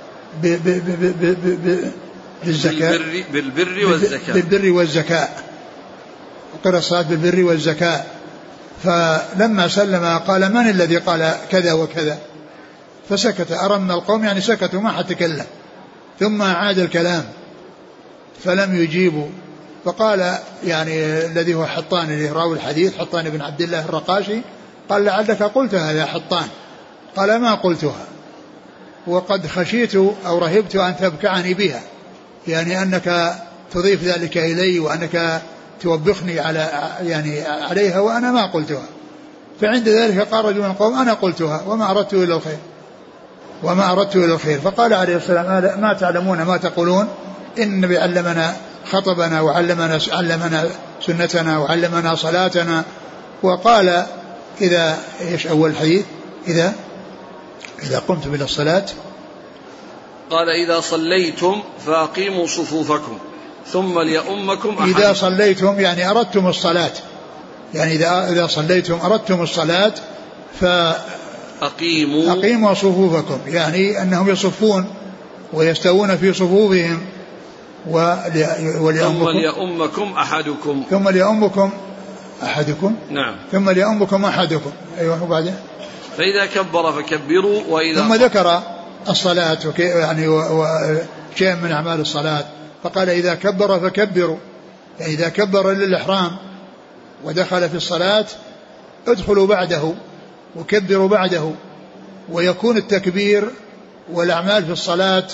بالبر والزكاة، أقر الصلاة بالبر والزكاة. فلما سلم قال من الذي قال كذا وكذا؟ فسكت، أرم القوم يعني سكتوا ما حد تكلم، ثم عاد الكلام فلم يجيبوا. فقال يعني الذي هو حطان اللي راوي الحديث، حطان بن عبد الله الرقاشي، قال لعلك قلتها يا حطان. قال ما قلتها، وقد خشيت أو رهبت أن تبكعني بها، يعني أنك تضيف ذلك إلي وأنك توبخني عليها وأنا ما قلتها. فعند ذلك قال رجل من القوم أنا قلتها وما أردت إلى الخير. فقال عليه السلام ما تعلمون ما تقولون؟ إن النبي علمنا خطبنا وعلمنا سنتنا وعلمنا صلاتنا. وقال إذا إيش أول الحديث؟ إذا قمت إلى الصلاة قال إذا صليتم فأقيموا صفوفكم ثم ليؤمكم أحد. إذا صليتم يعني أردتم الصلاة، يعني إذا صليتم أردتم الصلاة فأقيموا صفوفكم، يعني أنهم يصفون ويستوون في صفوفهم. ثم ليؤمكم أحدكم. نعم. ثم ليؤمكم أحدكم. أيوة. وبعدين فإذا كبر فكبروا. ثم ذكر الصلاة يعني شيء من أعمال الصلاة، فقال إذا كبر فكبروا، يعني إذا كبر للإحرام ودخل في الصلاة ادخلوا بعده وكبروا بعده. ويكون التكبير والأعمال في الصلاة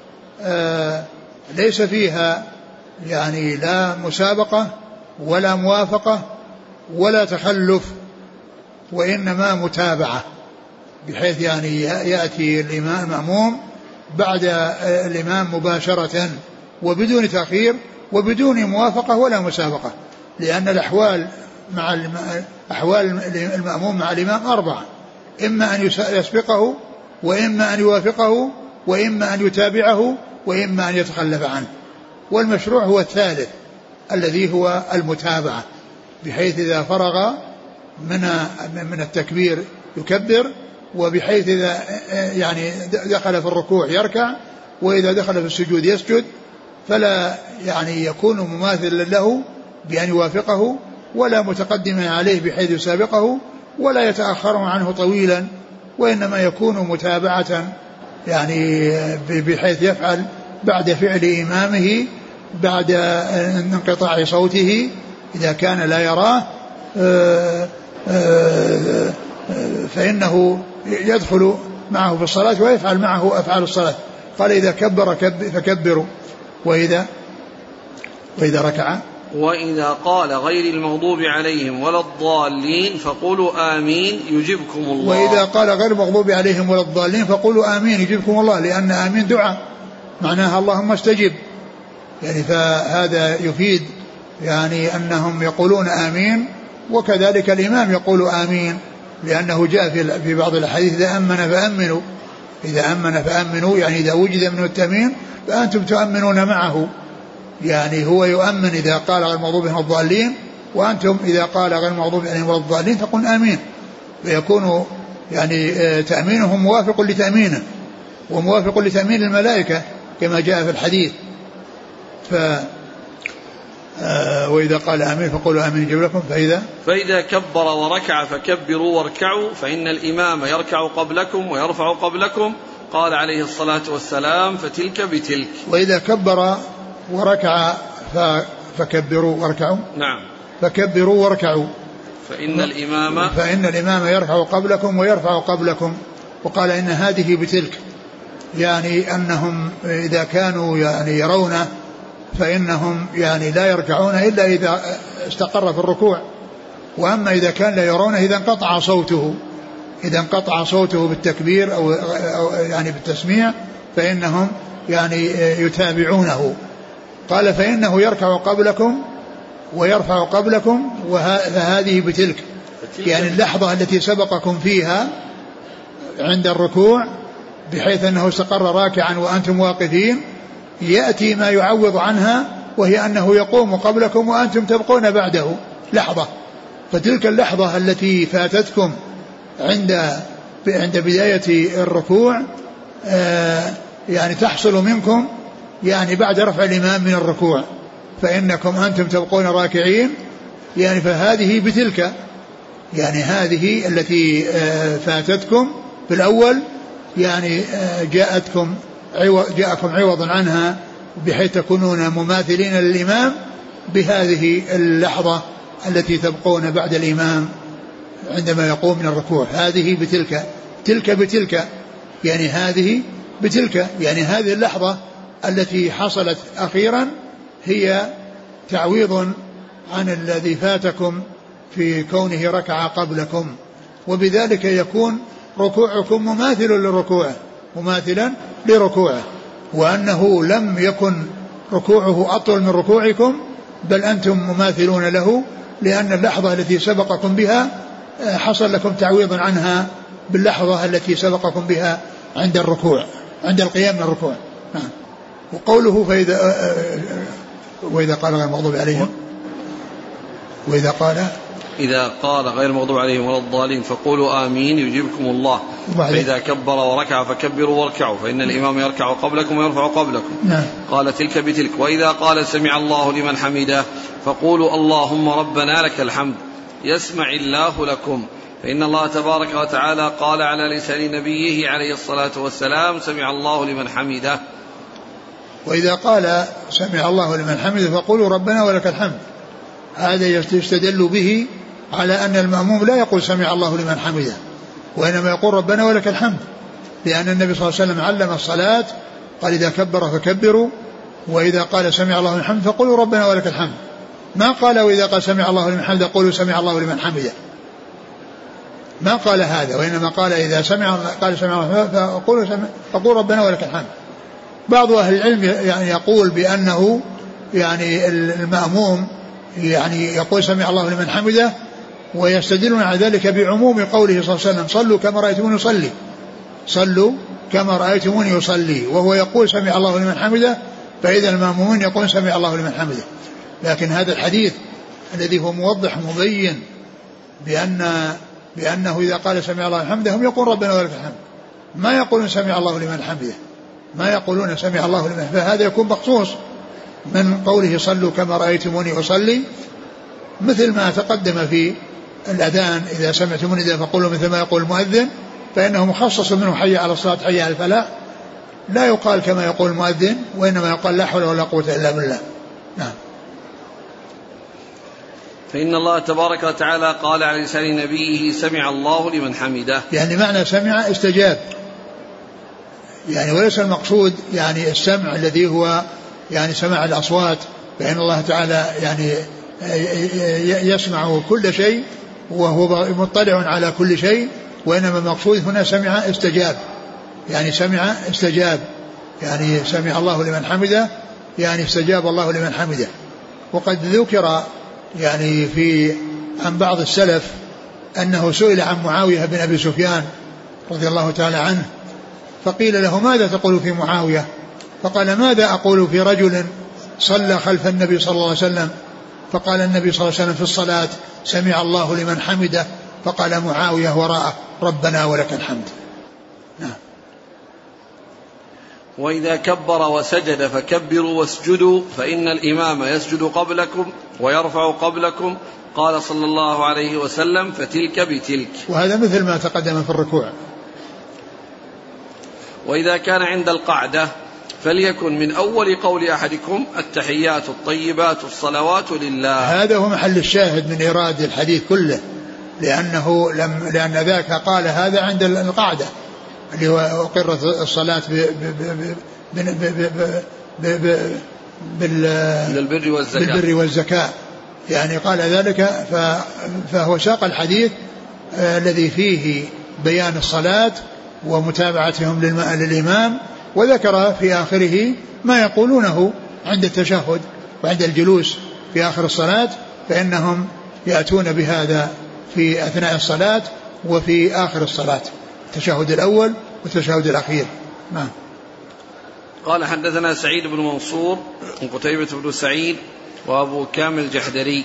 ليس فيها يعني لا مسابقة ولا موافقة ولا تخلف، وإنما متابعة، بحيث يعني يأتي الإمام المأموم بعد الإمام مباشرة وبدون تأخير وبدون موافقة ولا مسابقة، لأن الأحوال أحوال المأموم مع الإمام أربعة: إما أن يسبقه، وإما أن يوافقه، وإما أن يتابعه، وإما أن يتخلف عنه. والمشروع هو الثالث الذي هو المتابعة، بحيث إذا فرغ من التكبير يكبر، وبحيث إذا يعني دخل في الركوع يركع، وإذا دخل في السجود يسجد، فلا يعني يكون مماثلا له بأن يوافقه، ولا متقدما عليه بحيث يسابقه، ولا يتأخر عنه طويلا، وإنما يكون متابعة يعني بحيث يفعل بعد فعل إمامه بعد انقطاع صوته إذا كان لا يراه، فإنه يدخل معه في الصلاة ويفعل معه أفعال الصلاة. قال إذا كبر فكبروا، وإذا ركع وإذا قال غير المغضوب عليهم ولا الضالين فقولوا آمين يجبكم الله. وإذا قال غير المغضوب عليهم ولا الضالين فقولوا آمين يجبكم الله، لأن آمين دعاء معناها اللهم استجب، يعني فهذا يفيد يعني أنهم يقولون آمين، وكذلك الإمام يقول آمين، لأنه جاء في بعض الأحاديث إذا أمن فأمنوا، إذا أمن فأمنوا، يعني إذا وجد من التأمين فأنتم تؤمنون معه، يعني هو يؤمن إذا قال غير المغضوب عليهم الضالين، وأنتم إذا قال غير المغضوب عليهم ولا الضالين تقول آمين، فيكون يعني تأمينهم موافق لتأمينه وموافق لتأمين الملائكة كما جاء في الحديث. وإذا قال آمين فقولوا آمين يجب لكم. فإذا كبر وركع فكبروا واركعوا، فإن الإمام يركع قبلكم ويرفع قبلكم، قال عليه الصلاة والسلام فتلك بتلك. وإذا كبر وركع فكبروا واركعوا. نعم. فكبروا واركعوا، فإن الإمام يركع قبلكم ويرفع قبلكم، وقال إن هذه بتلك، يعني أنهم إذا كانوا يعني يرونه فإنهم يعني لا يركعون إلا إذا استقر في الركوع، وأما إذا كان لا يرونه إذا انقطع صوته بالتكبير أو يعني بالتسميع فإنهم يعني يتابعونه. قال فإنه يركع قبلكم ويرفع قبلكم، فهذه بتلك، يعني اللحظة التي سبقكم فيها عند الركوع بحيث أنه استقر راكعا وأنتم واقفين، يأتي ما يعوض عنها، وهي أنه يقوم قبلكم وأنتم تبقون بعده لحظة. فتلك اللحظة التي فاتتكم عند بداية الركوع يعني تحصل منكم يعني بعد رفع الإمام من الركوع، فإنكم أنتم تبقون راكعين، يعني فهذه بتلك، يعني هذه التي فاتتكم في الأول يعني جاءكم عوض عنها بحيث تكونون مماثلين للإمام بهذه اللحظة التي تبقون بعد الإمام عندما يقوم من الركوع. هذه بتلك، تلك بتلك، يعني هذه بتلك، يعني هذه اللحظة التي حصلت أخيرا هي تعويض عن الذي فاتكم في كونه ركع قبلكم، وبذلك يكون ركوعكم مماثلا لركوعه، وأنه لم يكن ركوعه أطول من ركوعكم، بل أنتم مماثلون له، لأن اللحظة التي سبقكم بها حصل لكم تعويض عنها باللحظة التي سبقكم بها عند الركوع، عند القيام من الركوع. وقوله وإذا قال غير المغضوب عليهم، إذا قال غير المغضوب عليهم ولا الضالين فقولوا آمين يجيبكم الله. فإذا كبر وركع فكبروا واركعوا، فإن الإمام يركع قبلكم ويرفع قبلكم. قال تلك بتلك. وإذا قال سمع الله لمن حمده فقولوا اللهم ربنا لك الحمد يسمع الله لكم، فإن الله تبارك وتعالى قال على لسان نبيه عليه الصلاة والسلام سمع الله لمن حمده. وإذا قال سمع الله لمن حمده فقولوا ربنا ولك الحمد، هذا يستدل به على أن المأموم لا يقول سمع الله لمن حمده، وإنما يقول ربنا ولك الحمد، لأن النبي صلى الله عليه وسلم علم الصلاة، قال إذا كبر فكبروا، وإذا قال سمع الله لمن حمده فقولوا ربنا ولك الحمد. ما قال وإذا قال سمع الله لمن حمده قولوا سمع الله لمن حمده، ما قال هذا، وإنما قال إذا قال سمع الله فقولوا ربنا ولك الحمد. بعض أهل العلم يعني يقول بأنه يعني المأموم يعني يقول سمع الله لمن حمده، ويستدلون على ذلك بعموم قوله صلى الله عليه وسلم صلوا كما رأيتموني يصلي، وهو يقول سمع الله لمن حمده، فإذا المأمومون يقول سمع الله لمن حمده. لكن هذا الحديث الذي هو موضح مبين بأنه إذا قال سمع الله لمن حمده هم يقول ربنا ولك الحمد، ما يقولون سمع الله لمن حمده، ما يقولون سمع الله لمن، فهذا يكون مخصوص من قوله صلوا كما رأيتموني أصلي، مثل ما تقدم في الأذان إذا سمعتموني إذا فقولوا مثل ما يقول المؤذن، فإنه مخصص منه حي على الصلاة حي على الفلاح، لا يقال كما يقول المؤذن، وإنما يقال لا حول ولا قوة إلا بالله. نعم. فإن الله تبارك وتعالى قال على لسان نبيه سمع الله لمن حمده، يعني معنى سمع استجاب، يعني وليس المقصود يعني السمع الذي هو يعني سماع الأصوات، فإن الله تعالى يعني يسمع كل شيء وهو مطلع على كل شيء، وإنما المقصود هنا سمع استجاب، يعني سمع استجاب، يعني سمع الله لمن حمده يعني استجاب الله لمن حمده. وقد ذكر يعني عن بعض السلف أنه سئل عن معاوية بن أبي سفيان رضي الله تعالى عنه، فقيل له ماذا تقول في معاوية؟ فقال ماذا أقول في رجل صلى خلف النبي صلى الله عليه وسلم فقال النبي صلى الله عليه وسلم في الصلاة سمع الله لمن حمده، فقال معاوية وراءه ربنا ولك الحمد. نعم. وإذا كبر وسجد فكبروا واسجدوا فإن الإمام يسجد قبلكم ويرفع قبلكم، قال صلى الله عليه وسلم فتلك بتلك. وهذا مثل ما تقدم في الركوع. وإذا كان عند القعدة فليكن من أول قول أحدكم التحيات الطيبات الصلوات لله. هذا هو محل الشاهد من إيراد الحديث كله، لأن ذاك قال هذا عند القعدة اللي هو أقرت الصلاة بالبر والزكاة، يعني قال ذلك، فهو ساق الحديث الذي فيه بيان الصلاة ومتابعتهم للإمام، وذكر في آخره ما يقولونه عند التشهد وعند الجلوس في آخر الصلاة، فإنهم يأتون بهذا في أثناء الصلاة وفي آخر الصلاة، التشهد الأول والتشهد الأخير. نعم. قال حدثنا سعيد بن منصور وقتيبة بن سعيد وأبو كامل الجحدري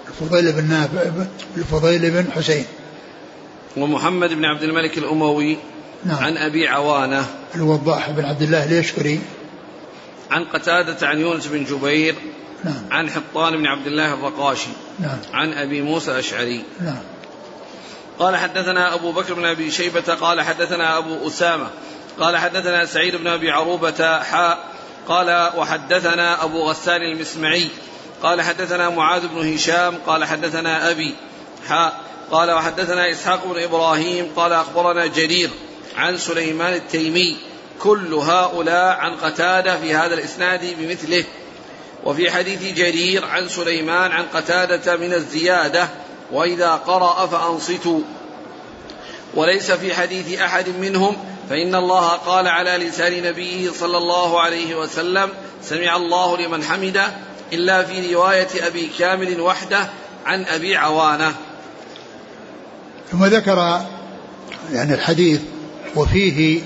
الفضيل بن حسين ومحمد بن عبد الملك الأموي. نعم. عن أبي عوانة الوضاح بن عبد الله اليشكري عن قتادة عن يونس بن جبير. نعم. عن حطان بن عبد الله الرقاشي. نعم. عن أبي موسى الأشعري. نعم. قال حدثنا أبو بكر بن أبي شيبة قال حدثنا أبو أسامة قال حدثنا سعيد بن أبي عروبة قال وحدثنا أبو غسان المسمعي قال حدثنا معاذ بن هشام قال حدثنا أبي قال وحدثنا إسحاق بن إبراهيم قال أخبرنا جرير عن سليمان التيمي، كل هؤلاء عن قتادة في هذا الإسناد بمثله. وفي حديث جرير عن سليمان عن قتادة من الزيادة وإذا قرأ فأنصتوا، وليس في حديث أحد منهم، فإن الله قال على لسان نبيه صلى الله عليه وسلم سمع الله لمن حمده، إلا في رواية أبي كامل وحده عن أبي عوانة. ثم ذكر يعني الحديث وفيه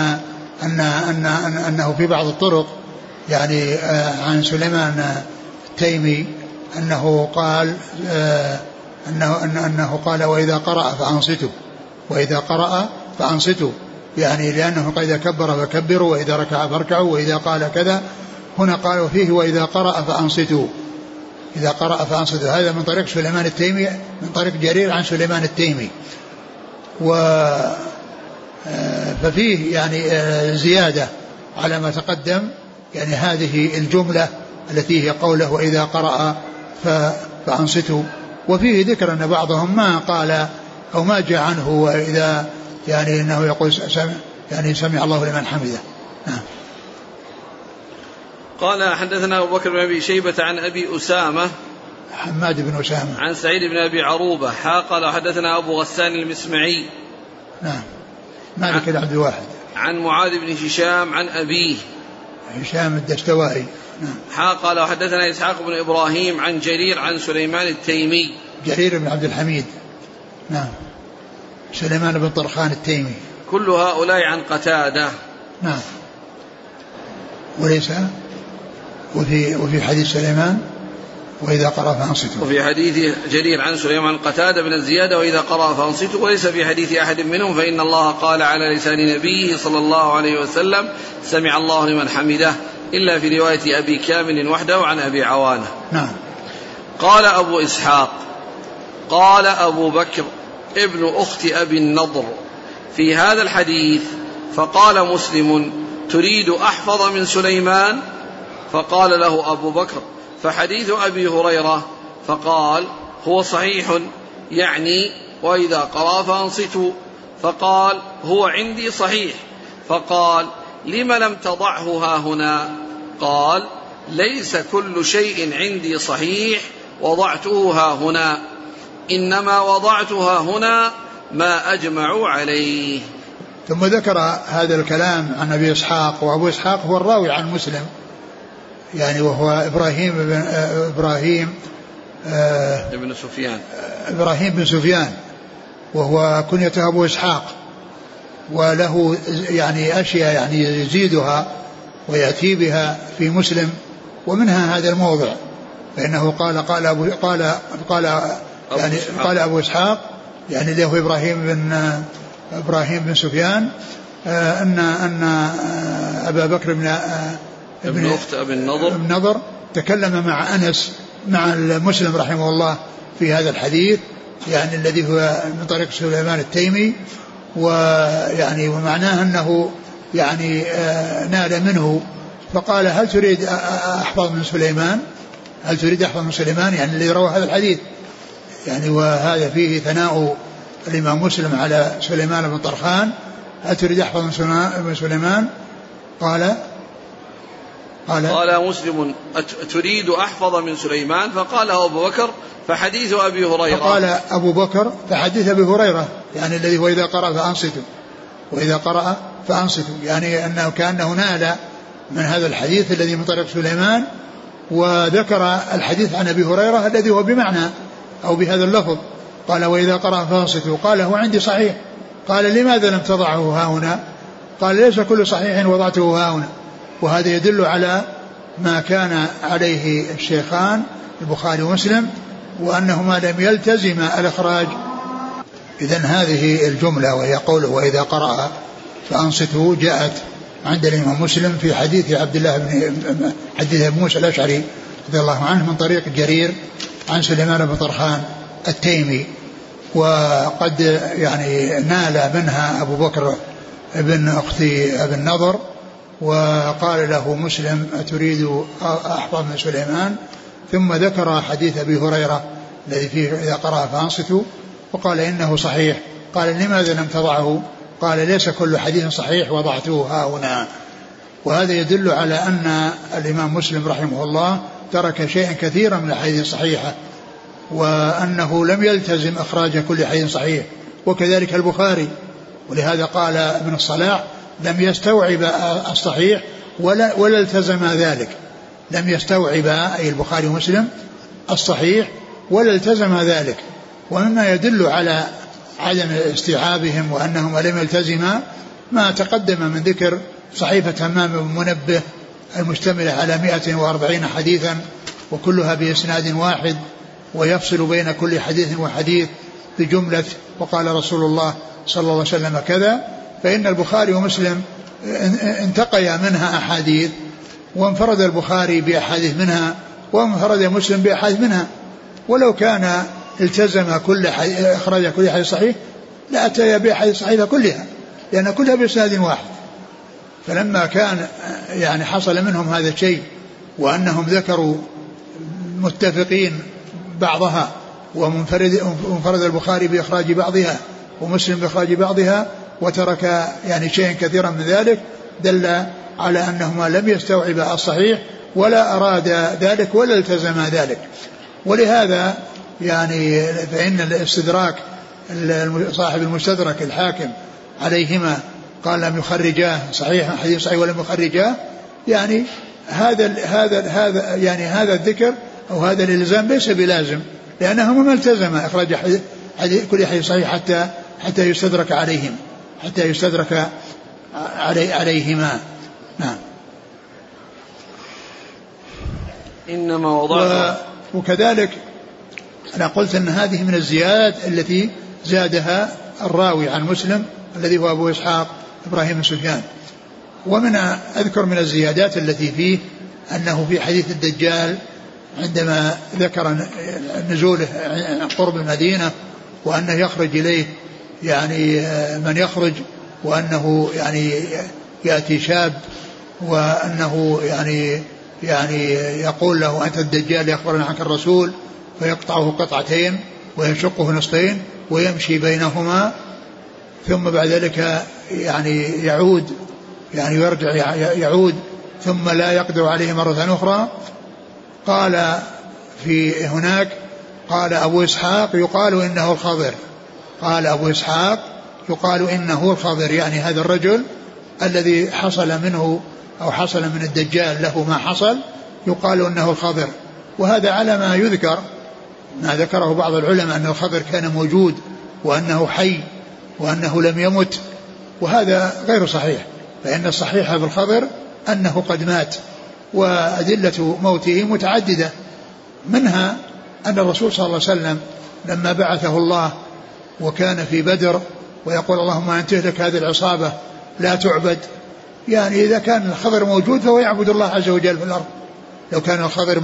أنه في بعض الطرق يعني عن سليمان التيمي أنه قال أنه قال وإذا قرأ فأنصتوا، وإذا قرأ فأنصتوا، يعني لأنه إذا كبر فكبروا وإذا ركع فاركعوا وإذا قال كذا. هنا قال وفيه وإذا قرأ فأنصتوا، إذا قرأ فأنصتوا. هذا من طريق سليمان التيمي من طريق جرير عن سليمان التيمي. ففيه يعني زيادة على ما تقدم، يعني هذه الجملة التي هي قوله وإذا قرأ فأنصتوا، وفيه ذكر أن بعضهم ما قال أو ما جاء عنه وإذا يعني أنه يقول سمع الله لمن حمده. قال حدثنا أبو بكر بن أبي شيبة عن أبي أسامة حماد بن أسامة عن سعيد بن أبي عروبة قال حدثنا أبو غسان المسمعي. نعم. مالك عبد الواحد عن معاذ بن هشام عن أبيه هشام الدستوائي. نعم. قال وحدثنا إسحاق بن إبراهيم عن جرير عن سليمان التيمي. جرير بن عبد الحميد. نعم. سليمان بن طرخان التيمي. كل هؤلاء عن قتادة. نعم. وليس وفي حديث سليمان وإذا قرأ فأنصتوا. وفي حديث جرير عن سليمان قتادة بن الزيادة وإذا قرأ فأنصتوا، وليس في حديث أحد منهم، فإن الله قال على لسان نبيه صلى الله عليه وسلم سمع الله لمن حمده، إلا في رواية أبي كامل وحده عن أبي عوانة. نعم. قال أبو إسحاق قال أبو بكر ابن أخت أبي النضر في هذا الحديث، فقال مسلم تريد أحفظ من سليمان؟ فقال له أبو بكر فحديث أبي هريرة، فقال هو صحيح يعني وإذا قرأ فأنصتوا، فقال هو عندي صحيح، فقال لم لم تضعه ها هنا؟ قال ليس كل شيء عندي صحيح وضعته ها هنا، إنما وضعتها هنا ما أجمع عليه. ثم ذكر هذا الكلام عن أبي إسحاق، وأبو إسحاق هو الراوي عن مسلم يعني، وهو إبراهيم بن سفيان، وهو كنيته أبو إسحاق، وله يعني أشياء يعني يزيدها ويأتي بها في مسلم، ومنها هذا الموضع، فإنه قال أبو إسحاق يعني له إبراهيم بن سفيان أن أبا بكر ابن أخت أبي النضر تكلم مع أنس مع مسلم رحمه الله في هذا الحديث، يعني الذي هو من طريق سليمان التيمي، ويعني ومعناه أنه يعني نال منه، فقال هل تريد أحفظ من سليمان؟ يعني الذي روى هذا الحديث يعني، وهذا فيه ثناء الإمام مسلم على سليمان بن طرخان. هل تريد أحفظ من سليمان؟ قال مسلم تريد أحفظ من سليمان؟ فقال أبو بكر فحديث أبي هريرة. فقال أبو بكر فحديث أبي هريرة يعني الذي هو إذا قرأ فأنصتوا، يعني أنه كأنه نال من هذا الحديث الذي من طريق سليمان، وذكر الحديث عن أبي هريرة الذي هو بمعنى أو بهذا اللفظ، قال وإذا قرأ فأنصتوا، قال هو عندي صحيح، قال لماذا لم تضعه ها هنا؟ قال ليس كل صحيح وضعته ها هنا. وهذا يدل على ما كان عليه الشيخان البخاري ومسلم، وأنهما لم يلتزما الإخراج. إذن هذه الجملة وهي قوله وإذا قرأ فأنصتوا جاءت عند الإمام مسلم في حديث حديث أبي موسى الأشعري رضي الله عنه من طريق جرير عن سليمان بن طرخان التيمي، وقد يعني نال منها أبو بكر ابن أخت أبي النضر، وقال له مسلم أتريد أحفظ من سليمان؟ ثم ذكر حديث أبي هريرة الذي فيه إذا قرأ فأنصتوا، وقال إنه صحيح. قال لماذا لم تضعه؟ قال ليس كل حديث صحيح وضعته ها هنا. وهذا يدل على أن الإمام مسلم رحمه الله ترك شيئا كثيرا من الحديث الصحيحة، وأنه لم يلتزم إخراج كل حديث صحيح، وكذلك البخاري. ولهذا قال ابن الصلاح لم يستوعب الصحيح ولا التزم ذلك، لم يستوعب أي البخاري ومسلم الصحيح ولا التزم ذلك. ومما يدل على عدم استيعابهم وأنهم لم يلتزما ما تقدم من ذكر صحيفة همام بن منبه المشتملة على 140 حديثا وكلها بإسناد واحد، ويفصل بين كل حديث وحديث بجملة وقال رسول الله صلى الله عليه وسلم كذا. فإن البخاري ومسلم انتقيا منها أحاديث، وانفرد البخاري بأحاديث منها وانفرد مسلم بأحاديث منها، ولو كان التزم إخراج كل حديث صحيح لأتى بأحاديث صحيحة كلها، لأن كلها بإسناد واحد. فلما كان يعني حصل منهم هذا الشيء، وأنهم ذكروا متفقين بعضها، ومنفرد البخاري بإخراج بعضها ومسلم بإخراج بعضها، وترك يعني شيئا كثيرا من ذلك، دل على أنهما لم يستوعبا الصحيح ولا أراد ذلك ولا التزم ذلك. ولهذا يعني فإن الاستدراك صاحب المستدرك الحاكم عليهما قال لم يخرجاه صحيح حديث صحيح ولم يخرجاه، يعني هذا الذكر أو هذا الإلزام ليس بلازم، لأنه ما التزم إخراج كل حديث صحيح حتى يستدرك عليهم، حتى يستدرك عليهما. نعم. إنما وضعت وكذلك أنا قلت أن هذه من الزيادات التي زادها الراوي عن مسلم الذي هو أبو إسحاق إبراهيم بن سفيان. ومن أذكر من الزيادات التي فيه أنه في حديث الدجال عندما ذكر نزوله قرب المدينة وأنه يخرج إليه يعني من يخرج، وأنه يعني يأتي شاب وأنه يعني يقول له أنت الدجال يخبرنا عنك الرسول، فيقطعه قطعتين ويشقه نصفين ويمشي بينهما، ثم بعد ذلك يعني يعود يعني يرجع يعود ثم لا يقدر عليه مرة أخرى. قال في هناك قال أبو إسحاق يقال إنه الخضر، قال أبو إسحاق يقال إنه الخضر، يعني هذا الرجل الذي حصل منه أو حصل من الدجال له ما حصل يقال إنه الخضر. وهذا على ما يذكر ما ذكره بعض العلماء أن الخضر كان موجود وأنه حي وأنه لم يمت، وهذا غير صحيح، فإن الصحيح في الخضر أنه قد مات، وأدلة موته متعددة، منها أن الرسول صلى الله عليه وسلم لما بعثه الله وكان في بدر ويقول اللهم أن تهلك هذه العصابة لا تعبد، يعني إذا كان الخضر موجود فهو يعبد الله عز وجل في الأرض. لو كان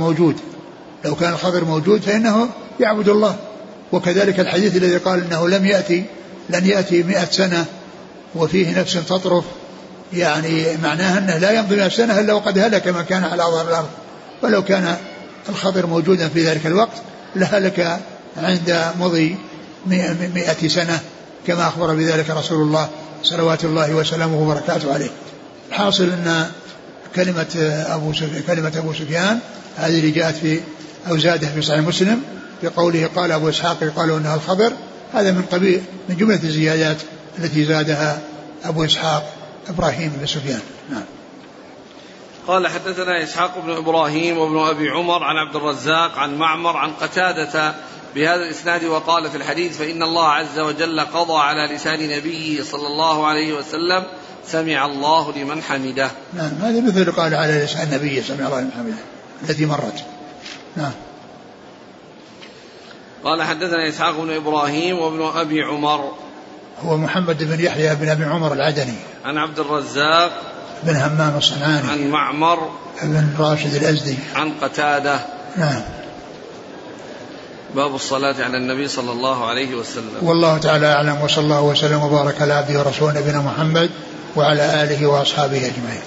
الخضر موجود فإنه يعبد الله. وكذلك الحديث الذي قال إنه لن يأتي 100 سنة وفيه نفس تطرف، يعني معناها أنه لا يمضي 100 سنة إلا وقد هلك من كان على ظهر الأرض. ولو كان الخضر موجودا في ذلك الوقت لهلك عند مضي 100 سنة كما أخبر بذلك رسول الله صلوات الله وسلامه وبركاته عليه. الحاصل أن كلمة أبو سفيان هذه اللي جاءت في أو زادها في صحيح مسلم بقوله قال أبو إسحاق يقال إنها الخضر، هذا من جملة الزيادات التي زادها أبو إسحاق إبراهيم بن سفيان. نعم. قال حدثنا إسحاق بن إبراهيم وابن أبي عمر عن عبد الرزاق عن معمر عن قتادة بهذا الإسناد وقال في الحديث فإن الله عز وجل قضى على لسان نبيه صلى الله عليه وسلم سمع الله لمن حمده. نعم، هذا مثل قال على لسان النبي سمع الله لمن حمده التي مرت. نعم. قال حدثنا إسحاق بن إبراهيم وابن أبي عمر هو محمد بن يحيى بن أبي عمر العدني عن عبد الرزاق بن همام الصنعاني عن معمر بن راشد الأزدي عن قتادة. نعم. باب الصلاة على النبي صلى الله عليه وسلم. والله تعالى أعلم، وصلى الله وسلم وبارك على عبده ورسوله نبينا محمد وعلى آله وأصحابه أجمعين.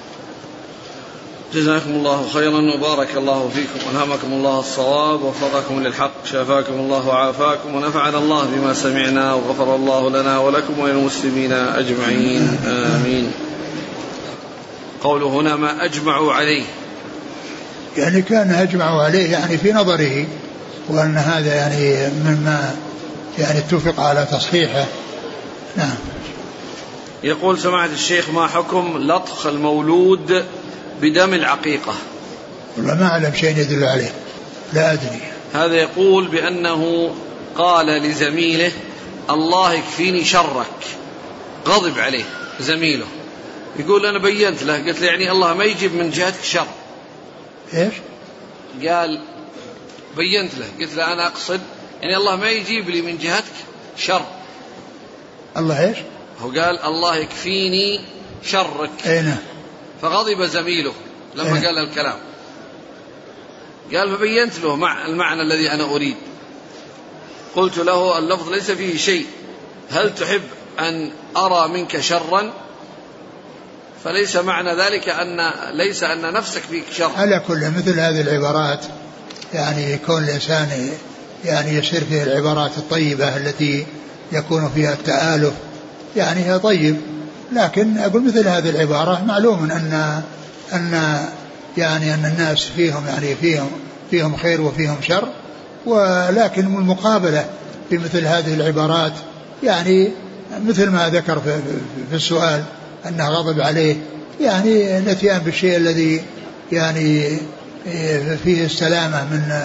جزاكم الله خيرا وبارك الله فيكم ألهمكم الله الصواب ووفقكم للحق، شفاكم الله وعافاكم ونفعنا الله بما سمعنا وغفر الله لنا ولكم وللمسلمين أجمعين آمين. قوله هنا ما أجمعوا عليه، يعني كان أجمعوا عليه يعني في نظره، وأن هذا يعني مما يعني اتفق على تصحيحه. نعم. يقول سماحة الشيخ ما حكم لطخ المولود بدم العقيقة؟ والله ما أعلم شيء يدل عليه، لا أدري. هذا يقول بأنه قال لزميله الله يكفيني شرك، غضب عليه زميله، يقول أنا بينت له، قلت له يعني الله ما يجيب من جهتك شر. إيش؟ قال بينت له، قلت له أنا أقصد يعني الله ما يجيب لي من جهتك شر. الله إيش؟ هو قال الله يكفيني شرك. أين؟ فغضب زميله لما قال الكلام، قال فبينت له المعنى الذي أنا أريد، قلت له اللفظ ليس فيه شيء، هل تحب أن أرى منك شرا؟ فليس معنى ذلك ليس أن نفسك فيك شر. على كل مثل هذه العبارات يعني يكون الإنسان يعني يسير فيها العبارات الطيبة التي يكون فيها التآلف، يعني هي طيب، لكن أقول مثل هذه العبارة معلوم أن يعني أن الناس فيهم يعني فيهم خير وفيهم شر، ولكن المقابلة في مثل هذه العبارات يعني مثل ما ذكر في السؤال أنه غضب عليه، يعني الاتيان بالشيء الذي يعني فيه السلامة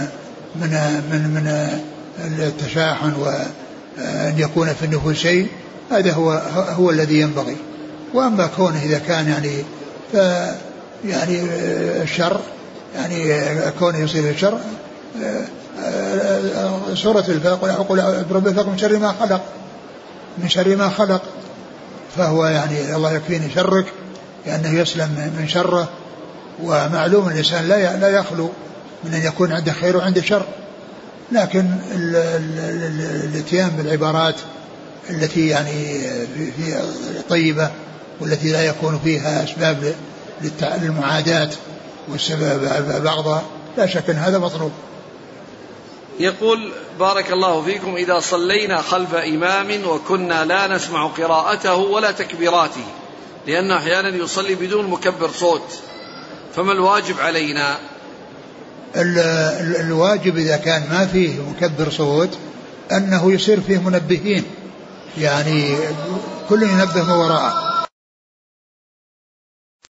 من التشاحن وأن يكون في النفوس شيء، هذا هو الذي ينبغي. وأما كونه إذا كان يعني الشر يعني كونه يصير الشر سورة الفلق قل أضرب الفلق من شر ما خلق، من شر ما خلق. فهو يعني الله يكفيني شرك، لأنه يسلم من شره. ومعلوم الإنسان لا يخلو من أن يكون عنده خير وعنده شر، لكن الاتيان بالعبارات التي يعني في طيبة والتي لا يكون فيها أسباب للمعاداة والسبب بعضها، لا شك أن هذا مطلوب. يقول بارك الله فيكم: إذا صلينا خلف إمام وكنا لا نسمع قراءته ولا تكبيراته، لأنه أحيانا يصلي بدون مكبر صوت، فما الواجب علينا؟ الواجب إذا كان ما فيه مكبر صوت أنه يصير فيه منبهين، يعني كل ينبه ما وراءه،